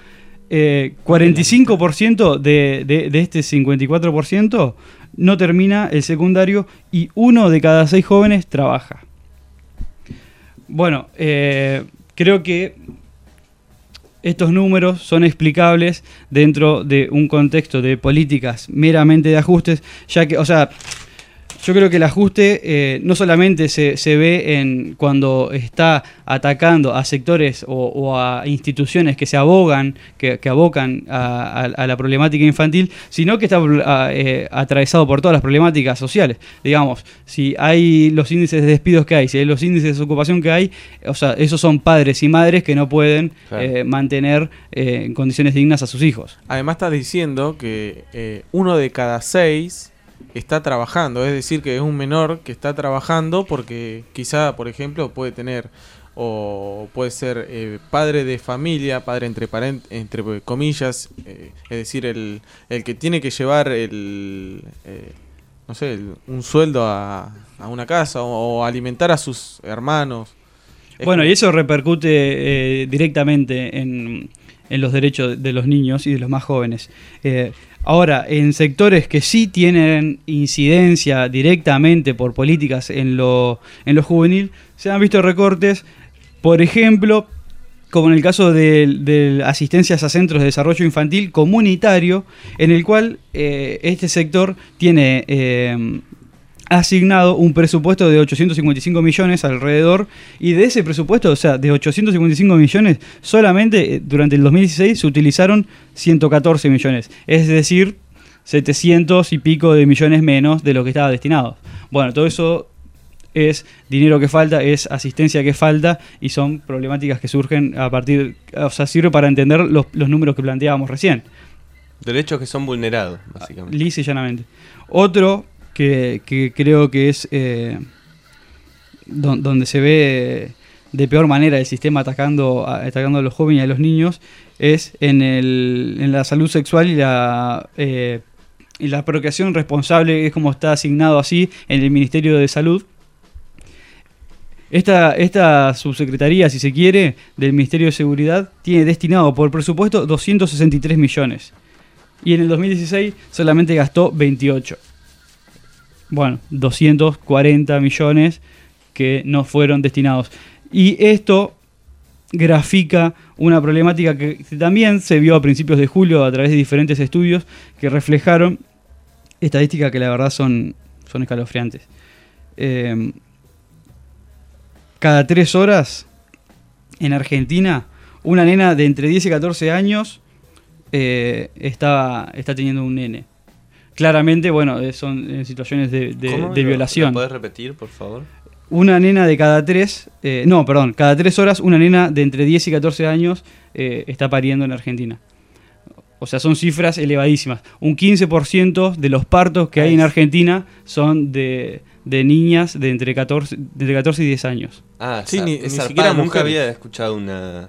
45% de este 54% no termina el secundario y 1 de cada 6 jóvenes trabaja. Bueno, creo que estos números son explicables dentro de un contexto de políticas meramente de ajustes, ya que, yo creo que el ajuste no solamente se ve cuando está atacando a sectores o a instituciones que se abocan a la problemática infantil, sino que está atravesado por todas las problemáticas sociales. Digamos, si hay los índices de despidos que hay, si hay los índices de desocupación que hay, esos son padres y madres que no pueden mantener en condiciones dignas a sus hijos. Además estás diciendo que 1 de cada 6 está trabajando, es decir, que es un menor que está trabajando porque quizá, por ejemplo, puede tener o puede ser padre de familia, padre entre comillas, es decir, el que tiene que llevar un sueldo a una casa o alimentar a sus hermanos. Bueno, y eso repercute directamente en los derechos de los niños y de los más jóvenes. Ahora, en sectores que sí tienen incidencia directamente por políticas en lo juvenil, se han visto recortes, por ejemplo, como en el caso de asistencias a centros de desarrollo infantil comunitario, en el cual este sector tiene asignado un presupuesto de 855 millones alrededor, y de ese presupuesto, o sea, de 855 millones, solamente durante el 2016 se utilizaron 114 millones, es decir, 700 y pico de millones menos de lo que estaba destinado. Bueno, todo eso es dinero que falta, es asistencia que falta, y son problemáticas que surgen a partir, o sea, sirve para entender los números que planteábamos recién. Derechos que son vulnerados, básicamente. Lisa y llanamente. Otro que creo que es donde se ve de peor manera el sistema atacando a los jóvenes y a los niños es en la salud sexual y la procreación responsable, es como está asignado así en el Ministerio de Salud. Esta subsecretaría, si se quiere, del Ministerio de Seguridad tiene destinado por presupuesto 263 millones. Y en el 2016 solamente gastó 28. Bueno, 240 millones que no fueron destinados. Y esto grafica una problemática que también se vio a principios de julio a través de diferentes estudios que reflejaron estadísticas que la verdad son escalofriantes. Cada 3 horas en Argentina, una nena de entre 10 y 14 años está teniendo un nene. Claramente, bueno, son situaciones de violación. ¿Lo podés repetir, por favor? Una nena de cada 3 horas, una nena de entre 10 y 14 años está pariendo en Argentina. O sea, son cifras elevadísimas. Un 15% de los partos que hay en Argentina son de niñas de entre 14 y 10 años. Ah, sí, ni siquiera nunca había escuchado una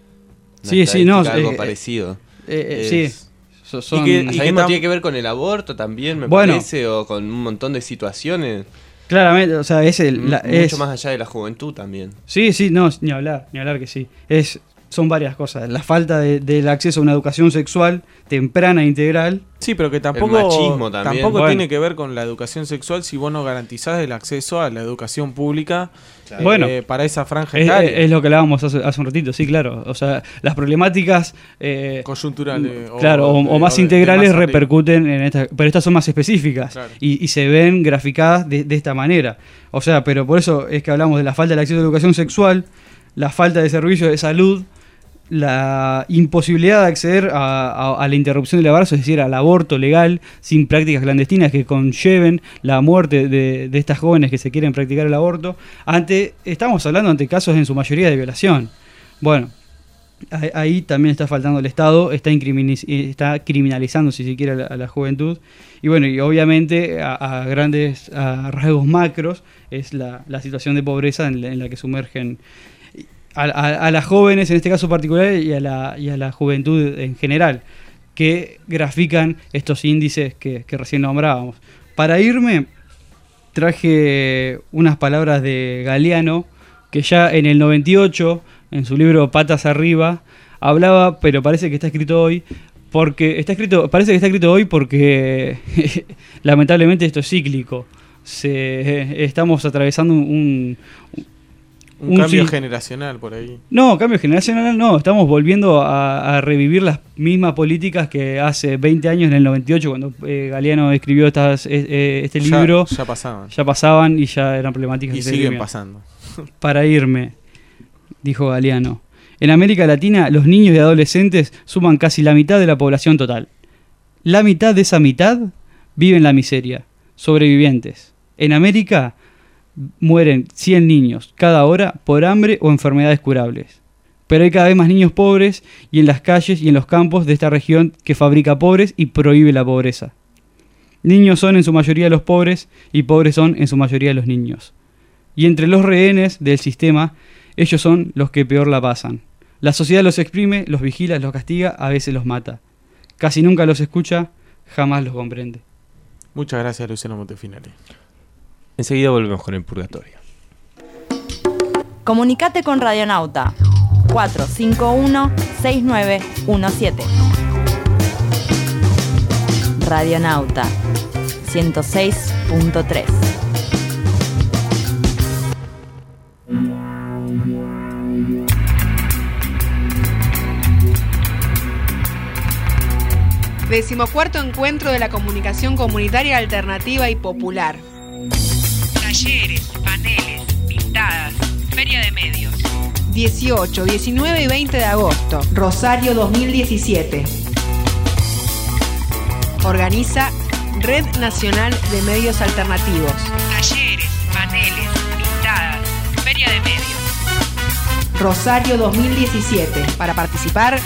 algo parecido. Sí. ¿Y que tiene que ver con el aborto también, me parece, o con un montón de situaciones? Claramente, o sea, mucho más allá de la juventud también. Sí, no, ni hablar que sí. Son varias cosas. La falta del acceso a una educación sexual temprana e integral. Sí, pero que tampoco, el machismo también. Tampoco tiene que ver con la educación sexual si vos no garantizás el acceso a la educación pública para esa franja etaria. Es lo que hablábamos hace un ratito, sí, claro. O sea, las problemáticas coyunturales o más integrales repercuten en esta, pero estas son más específicas, claro, y se ven graficadas de esta manera. O sea, pero por eso es que hablamos de la falta del acceso a la educación sexual, la falta de servicios de salud, la imposibilidad de acceder a la interrupción del embarazo, es decir, al aborto legal, sin prácticas clandestinas que conlleven la muerte de estas jóvenes que se quieren practicar el aborto. Estamos hablando ante casos en su mayoría de violación. Bueno, ahí también está faltando el Estado, está criminalizando, si se quiere, a la juventud. Y bueno, y obviamente a rasgos macros es la situación de pobreza en la que sumergen a las jóvenes en este caso particular y a la juventud en general, que grafican estos índices que recién nombrábamos. Para irme, traje unas palabras de Galeano, que ya en el 98, en su libro Patas Arriba, hablaba, pero parece que está escrito hoy, porque lamentablemente esto es cíclico. Estamos atravesando un cambio generacional por ahí. No, cambio generacional no. Estamos volviendo a revivir las mismas políticas que hace 20 años, en el 98, cuando Galeano escribió este libro. Ya pasaban. Ya pasaban y ya eran problemáticas. Y siguen pasando. Para irme, dijo Galeano. En América Latina, los niños y adolescentes suman casi la mitad de la población total. La mitad de esa mitad vive en la miseria. Sobrevivientes. En América mueren 100 niños cada hora por hambre o enfermedades curables. Pero hay cada vez más niños pobres y en las calles y en los campos de esta región que fabrica pobres y prohíbe la pobreza. Niños son en su mayoría los pobres y pobres son en su mayoría los niños. Y entre los rehenes del sistema, ellos son los que peor la pasan. La sociedad los exprime, los vigila, los castiga, a veces los mata. Casi nunca los escucha, jamás los comprende. Muchas gracias, Luciano Montefinari. Enseguida volvemos con el purgatorio. Comunicate con Radionauta 451-6917. Radionauta 106.3. Decimocuarto encuentro de la comunicación comunitaria alternativa y popular. Talleres, paneles, pintadas, feria de medios. 18, 19 y 20 de agosto. Rosario 2017. Organiza Red Nacional de Medios Alternativos. Talleres, paneles, pintadas, feria de medios. Rosario 2017. Para participar,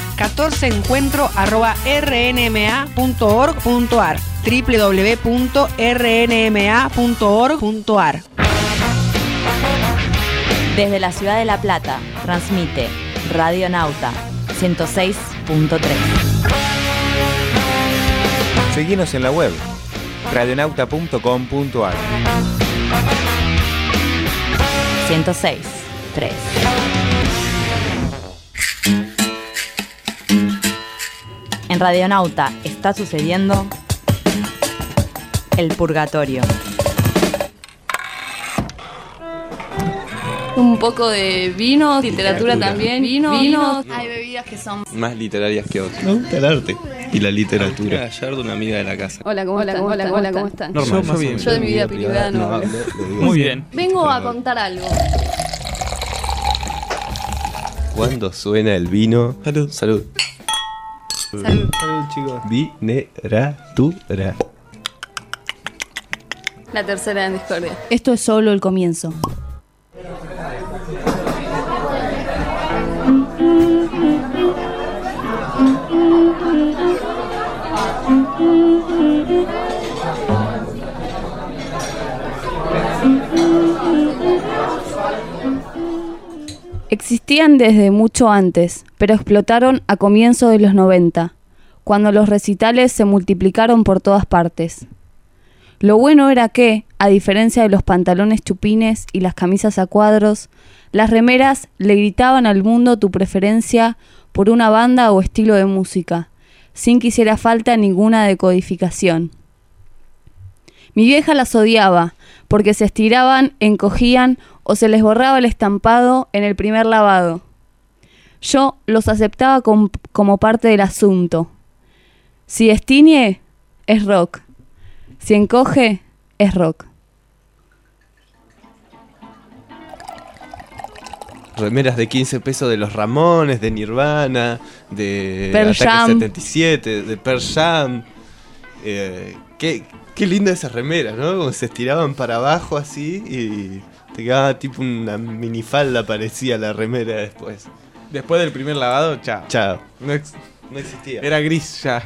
14encuentro@rnma.org.ar, www.rnma.org.ar. Desde la ciudad de La Plata, transmite Radio Nauta 106.3. Seguinos en la web radionauta.com.ar. 106.3. En Radionauta está sucediendo El Purgatorio. Un poco de vino, literatura también. Vino. Hay bebidas que son... Más literarias que otras. Me gusta el arte y la literatura. Gallardo, una amiga de la casa. Hola, ¿cómo están? Normal, yo bien. Yo de mi vida privada no hablo. Muy bien. Vengo a contar algo. ¿Cuándo suena el vino? Salud. Salud. Salud. Salud, chicos. Vineratura. La tercera en discordia. Esto es solo el comienzo. Existían desde mucho antes, pero explotaron a comienzos de los 90, cuando los recitales se multiplicaron por todas partes. Lo bueno era que, a diferencia de los pantalones chupines y las camisas a cuadros, las remeras le gritaban al mundo tu preferencia por una banda o estilo de música, sin que hiciera falta ninguna decodificación. Mi vieja las odiaba, porque se estiraban, encogían o se les borraba el estampado en el primer lavado. Yo los aceptaba como parte del asunto. Si destiñe, es rock. Si encoge, es rock. Remeras de 15 pesos de los Ramones, de Nirvana, de Pearl Ataque Jam. 77, de Pearl Jam. Qué linda esas remeras, ¿no? Como se estiraban para abajo así y te quedaba tipo una minifalda, parecía la remera después. Después del primer lavado, chao. Chao. No existía. Era gris ya.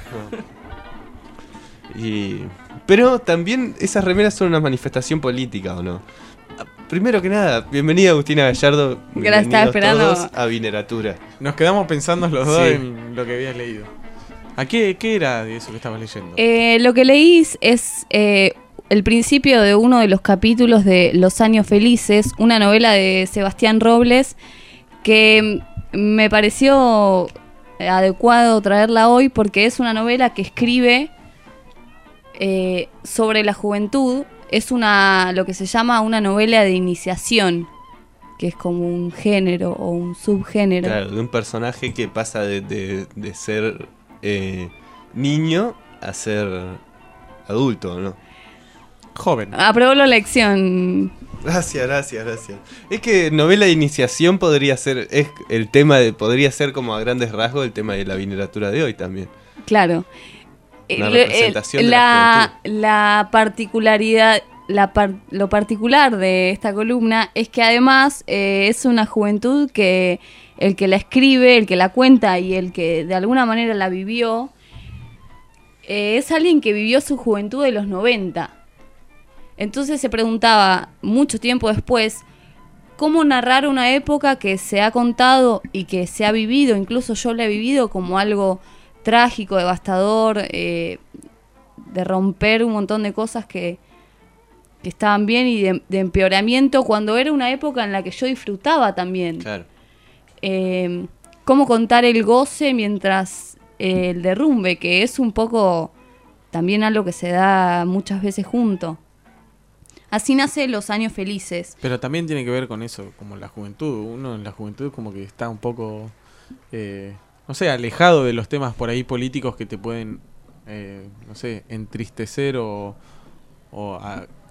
Pero también esas remeras son una manifestación política, ¿o no? Primero que nada, bienvenida Agustina Gallardo. Gracias, estaba esperando. Todos a Vineratura. Nos quedamos pensando los dos Sí. en lo que habías leído. ¿A qué era de eso que estabas leyendo? Lo que leí es el principio de uno de los capítulos de Los Años Felices, una novela de Sebastián Robles, que me pareció adecuado traerla hoy porque es una novela que escribe sobre la juventud. Es lo que se llama una novela de iniciación, que es como un género o un subgénero. Claro, de un personaje que pasa de ser niño a ser adulto, ¿no? Joven. Aprobó la lección. Gracias. Es que novela de iniciación podría ser, podría ser como a grandes rasgos el tema de la vineratura de hoy también. Claro. Una representación de la particularidad, lo particular de esta columna es que además es una juventud que el que la escribe, el que la cuenta y el que de alguna manera la vivió, es alguien que vivió su juventud de los 90. Entonces se preguntaba, mucho tiempo después, cómo narrar una época que se ha contado y que se ha vivido, incluso yo la he vivido como algo trágico, devastador, de romper un montón de cosas que estaban bien y de empeoramiento, cuando era una época en la que yo disfrutaba también. Claro. Cómo contar el goce mientras el derrumbe, que es un poco también algo que se da muchas veces junto. Así nace Los Años Felices. Pero también tiene que ver con eso, como la juventud. Uno en la juventud como que está un poco, no sé, alejado de los temas por ahí políticos que te pueden, no sé, entristecer o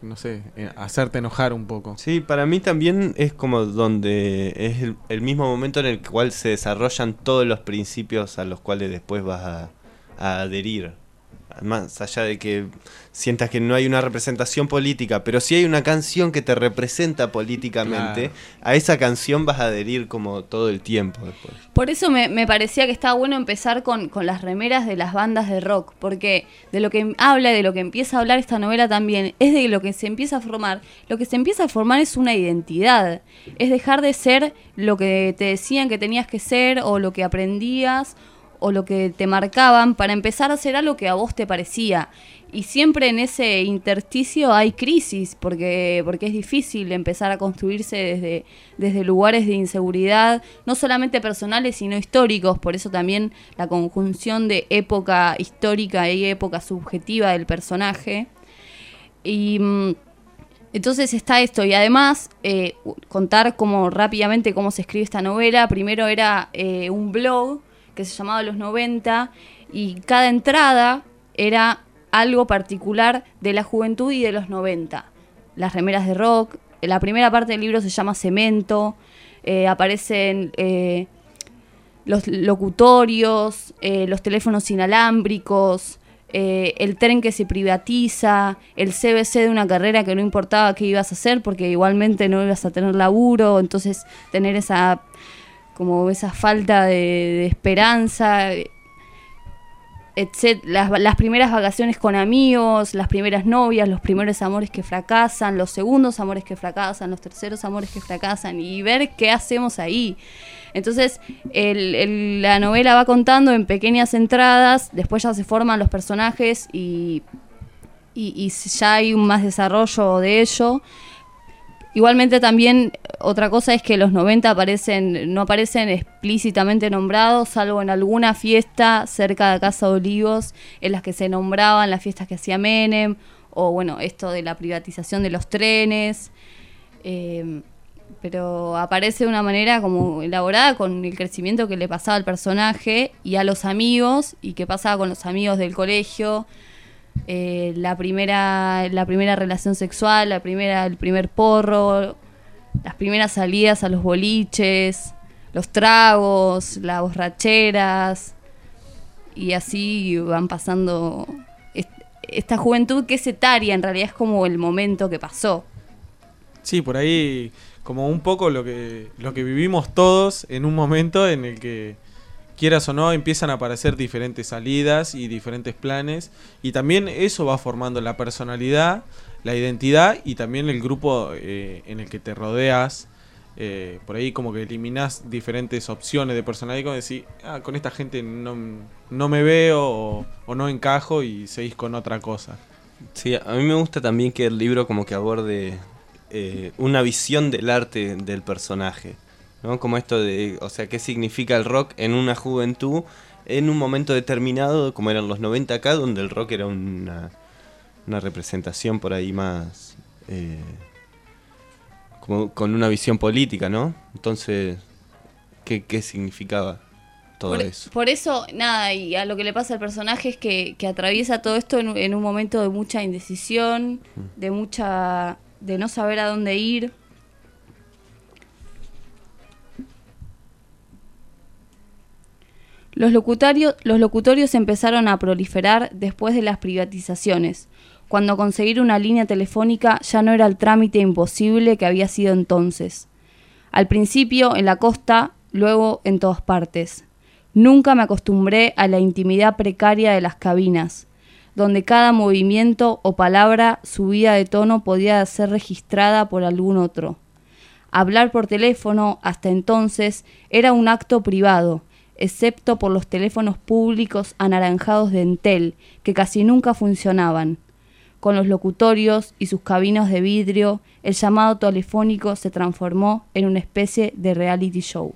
no sé, hacerte enojar un poco. Sí, para mí también es como donde es el mismo momento en el cual se desarrollan todos los principios a los cuales después vas a adherir. Más allá de que sientas que no hay una representación política, pero sí hay una canción que te representa políticamente, claro. A esa canción vas a adherir como todo el tiempo después. Por eso me parecía que estaba bueno empezar con las remeras de las bandas de rock, porque de lo que habla y de lo que empieza a hablar esta novela también es de lo que se empieza a formar. Lo que se empieza a formar es una identidad, es dejar de ser lo que te decían que tenías que ser o lo que aprendías o lo que te marcaban para empezar a hacer algo que a vos te parecía. Y siempre en ese intersticio hay crisis, porque es difícil empezar a construirse desde lugares de inseguridad, no solamente personales, sino históricos. Por eso también la conjunción de época histórica y época subjetiva del personaje. Y entonces está esto. Y además, contar rápidamente cómo se escribe esta novela. Primero era un blog que se llamaba Los 90, y cada entrada era algo particular de la juventud y de los 90. Las remeras de rock, la primera parte del libro se llama Cemento, aparecen los locutorios, los teléfonos inalámbricos, el tren que se privatiza, el CBC de una carrera que no importaba qué ibas a hacer porque igualmente no ibas a tener laburo, entonces tener esa falta de esperanza, etc. Las primeras vacaciones con amigos, las primeras novias, los primeros amores que fracasan, los segundos amores que fracasan, los terceros amores que fracasan, y ver qué hacemos ahí. Entonces la novela va contando en pequeñas entradas, después ya se forman los personajes y ya hay un más desarrollo de ello. Igualmente también otra cosa es que los 90 no aparecen explícitamente nombrados, salvo en alguna fiesta cerca de Casa de Olivos, en las que se nombraban las fiestas que hacía Menem, o bueno, esto de la privatización de los trenes, pero aparece de una manera como elaborada con el crecimiento que le pasaba al personaje y a los amigos, y qué pasaba con los amigos del colegio. La primera relación sexual, el primer porro, las primeras salidas a los boliches, los tragos, las borracheras, y así van pasando esta juventud que es etaria, en realidad es como el momento que pasó. Sí, por ahí como un poco lo que vivimos todos en un momento en el que, quieras o no, empiezan a aparecer diferentes salidas y diferentes planes, y también eso va formando la personalidad, la identidad y también el grupo en el que te rodeas. Por ahí como que eliminás diferentes opciones de personalidad y como decís, con esta gente no me veo o no encajo, y seguís con otra cosa. Sí, a mí me gusta también que el libro como que aborde una visión del arte del personaje, ¿no? Como esto de, o sea, qué significa el rock en una juventud, en un momento determinado, como eran los 90 acá, donde el rock era una representación por ahí más, como con una visión política, ¿no? Entonces, ¿qué significaba todo eso? Por eso, nada, y a lo que le pasa al personaje es que atraviesa todo esto en un momento de mucha indecisión, de no saber a dónde ir. Los locutorios empezaron a proliferar después de las privatizaciones, cuando conseguir una línea telefónica ya no era el trámite imposible que había sido entonces. Al principio en la costa, luego en todas partes. Nunca me acostumbré a la intimidad precaria de las cabinas, donde cada movimiento o palabra subida de tono podía ser registrada por algún otro. Hablar por teléfono, hasta entonces, era un acto privado, excepto por los teléfonos públicos anaranjados de Entel, que casi nunca funcionaban. Con los locutorios y sus cabinas de vidrio, el llamado telefónico se transformó en una especie de reality show.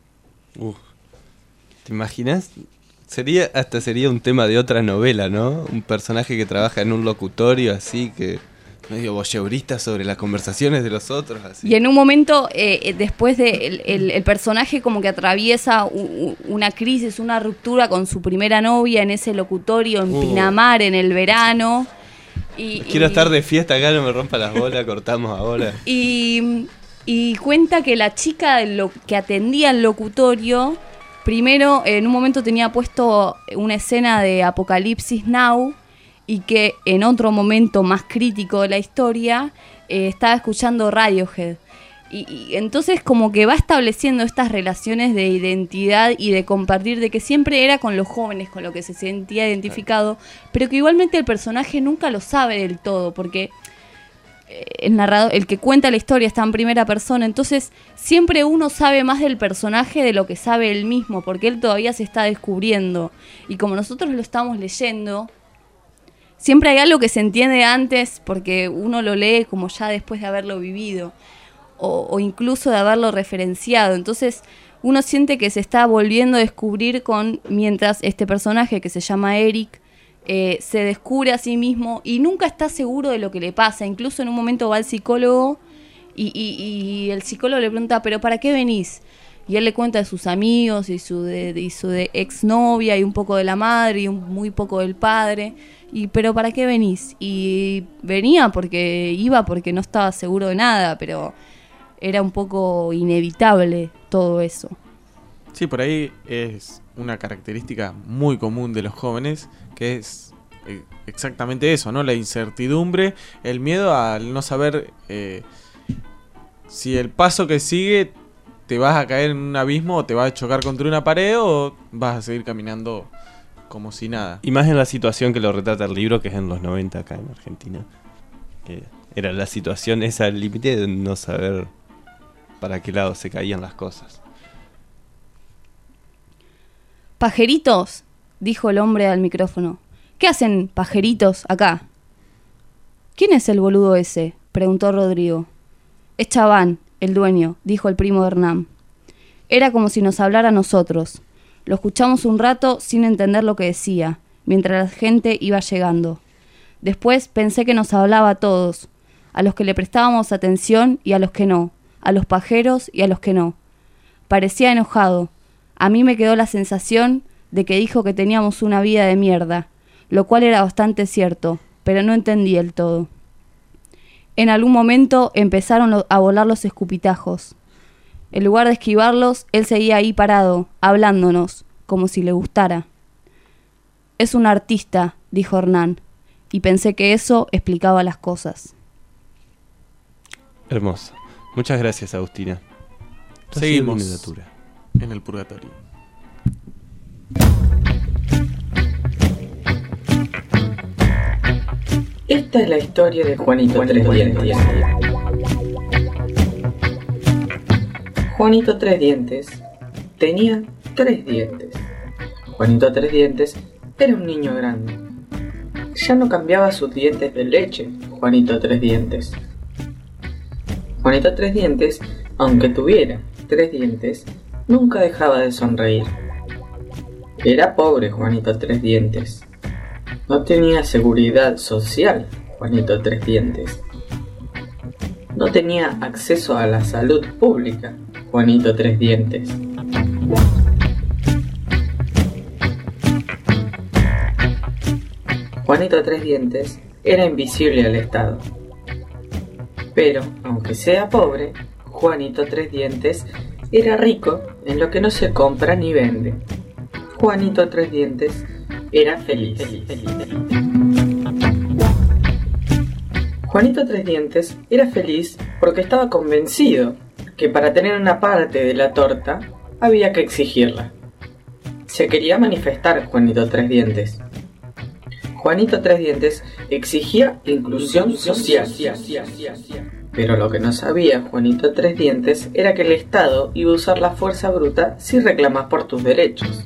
¿Te imaginas? Sería un tema de otra novela, ¿no? Un personaje que trabaja en un locutorio así, que medio voyeurista sobre las conversaciones de los otros. Así. Y en un momento, después el personaje como que atraviesa una crisis, una ruptura con su primera novia en ese locutorio en Pinamar en el verano. Quiero estar de fiesta acá, no me rompa las bolas, cortamos ahora. Y cuenta que la chica que atendía el locutorio, primero en un momento tenía puesto una escena de Apocalipsis Now y que en otro momento más crítico de la historia estaba escuchando Radiohead. Y entonces como que va estableciendo estas relaciones de identidad y de compartir, de que siempre era con los jóvenes con lo que se sentía identificado, pero que igualmente el personaje nunca lo sabe del todo, porque el narrador, el que cuenta la historia, está en primera persona, entonces siempre uno sabe más del personaje de lo que sabe él mismo, porque él todavía se está descubriendo, y como nosotros lo estamos leyendo, siempre hay algo que se entiende antes, porque uno lo lee como ya después de haberlo vivido, o incluso de haberlo referenciado. Entonces uno siente que se está volviendo a descubrir mientras este personaje que se llama Eric se descubre a sí mismo y nunca está seguro de lo que le pasa. Incluso en un momento va al psicólogo y el psicólogo le pregunta, ¿pero para qué venís? Y él le cuenta de sus amigos y su exnovia y un poco de la madre y muy poco del padre. ¿Pero para qué venís? Y venía porque no estaba seguro de nada, pero era un poco inevitable todo eso. Sí, por ahí es una característica muy común de los jóvenes, que es exactamente eso, ¿no? La incertidumbre, el miedo al no saber si el paso que sigue te vas a caer en un abismo o te vas a chocar contra una pared o vas a seguir caminando como si nada. Y más en la situación que lo retrata el libro, que es en los 90 acá en Argentina. Que era la situación esa al límite de no saber para qué lado se caían las cosas. Pajeritos, dijo el hombre al micrófono. ¿Qué hacen pajeritos acá? ¿Quién es el boludo ese?, preguntó Rodrigo. Es Chaván, el dueño, dijo el primo de Hernán. Era como si nos hablara a nosotros. Lo escuchamos un rato sin entender lo que decía, mientras la gente iba llegando. Después pensé que nos hablaba a todos, a los que le prestábamos atención y a los que no, a los pajeros y a los que no. Parecía enojado. A mí me quedó la sensación de que dijo que teníamos una vida de mierda, lo cual era bastante cierto, pero no entendí el todo. En algún momento empezaron a volar los escupitajos. En lugar de esquivarlos, él seguía ahí parado, hablándonos, como si le gustara. Es un artista, dijo Hernán, y pensé que eso explicaba las cosas. Hermoso. Muchas gracias, Agustina. Seguimos en el purgatorio. Esta es la historia de Juanito Tres Dientes. Juanito Tres Dientes tenía 3 dientes. Juanito Tres Dientes era un niño grande. Ya no cambiaba sus dientes de leche, Juanito Tres Dientes. Juanito Tres Dientes, aunque tuviera 3 dientes, nunca dejaba de sonreír. Era pobre Juanito Tres Dientes. No tenía seguridad social, Juanito Tres Dientes. No tenía acceso a la salud pública, Juanito Tres Dientes. Juanito Tres Dientes era invisible al Estado. Pero, aunque sea pobre, Juanito Tres Dientes era rico en lo que no se compra ni vende. Juanito Tres Dientes era feliz. Juanito Tres Dientes era feliz porque estaba convencido que para tener una parte de la torta había que exigirla. Se quería manifestar Juanito Tres Dientes. Juanito Tres Dientes exigía inclusión social. Pero lo que no sabía Juanito Tres Dientes era que el Estado iba a usar la fuerza bruta si reclamas por tus derechos.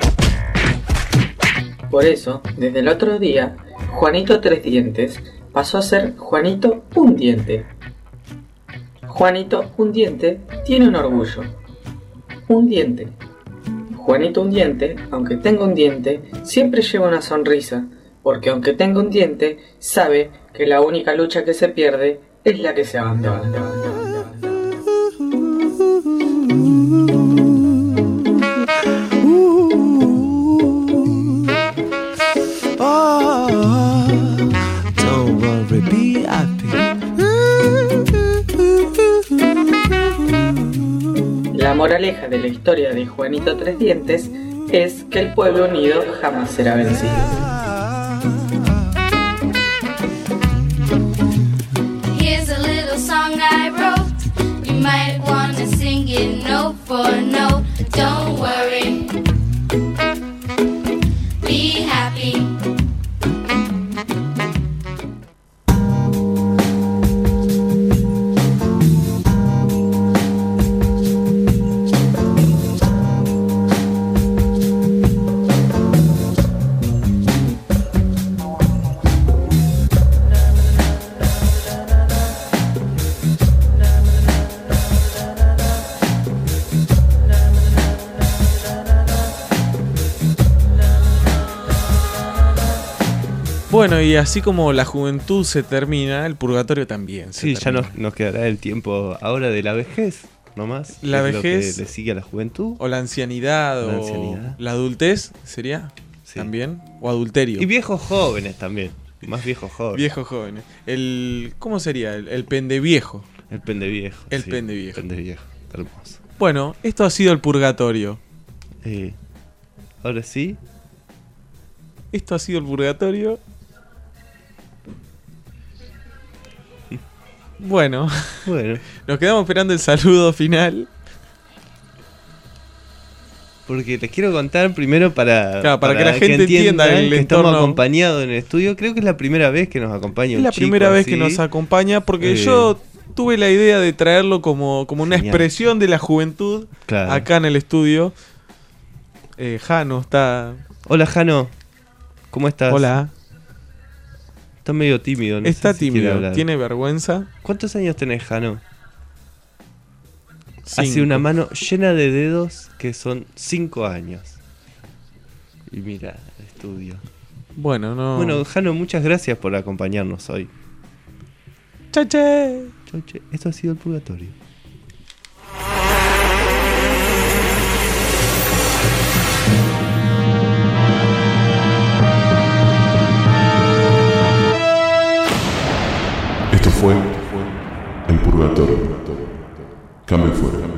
Por eso, desde el otro día, Juanito Tres Dientes pasó a ser Juanito Un Diente. Juanito Un Diente tiene un orgullo. Un diente. Juanito Un Diente, aunque tenga un diente, siempre lleva una sonrisa, porque aunque tenga un diente, sabe que la única lucha que se pierde es la que se abandona. Don't worry, moraleja de la historia de Juanito Tres Dientes es que el pueblo unido jamás será vencido. Here's a little song I wrote. You might want to sing it note for note. Don't worry. Be happy. Bueno, y así como la juventud se termina, el purgatorio también se Sí, termina. ya nos quedará el tiempo ahora de la vejez, nomás. La que es vejez lo que le sigue a la juventud. O la ancianidad, La o ancianidad. la adultez, ¿sería? Sí. También. O adulterio. Y viejos jóvenes también. Más viejos jóvenes. Viejos jóvenes. ¿Cómo sería? El pendeviejo. El pendeviejo. El sí, pendeviejo. Pendeviejo. Hermoso. Bueno, esto ha sido el purgatorio. Ahora sí. Esto ha sido el purgatorio. Bueno. Nos quedamos esperando el saludo final. Porque les quiero contar primero para que la gente entienda el que entorno. estamos acompañados en el estudio. Creo que es la primera vez que nos acompaña Es un la chico primera vez así. que nos acompaña porque yo tuve la idea de traerlo como una Genial. expresión de la juventud acá en el estudio. Jano está... Hola Jano, ¿cómo estás? Hola. Está medio tímido, no Está sé si quiere tímido, hablar. tiene vergüenza. ¿Cuántos años tenés, Jano? 5. Hace una mano llena de dedos que son 5 años. Y mira, el estudio. Bueno, no... Bueno, Jano, muchas gracias por acompañarnos hoy. Chache. Chache. Esto ha sido el purgatorio. Esto fue El Purgatorio. Cambio fuera.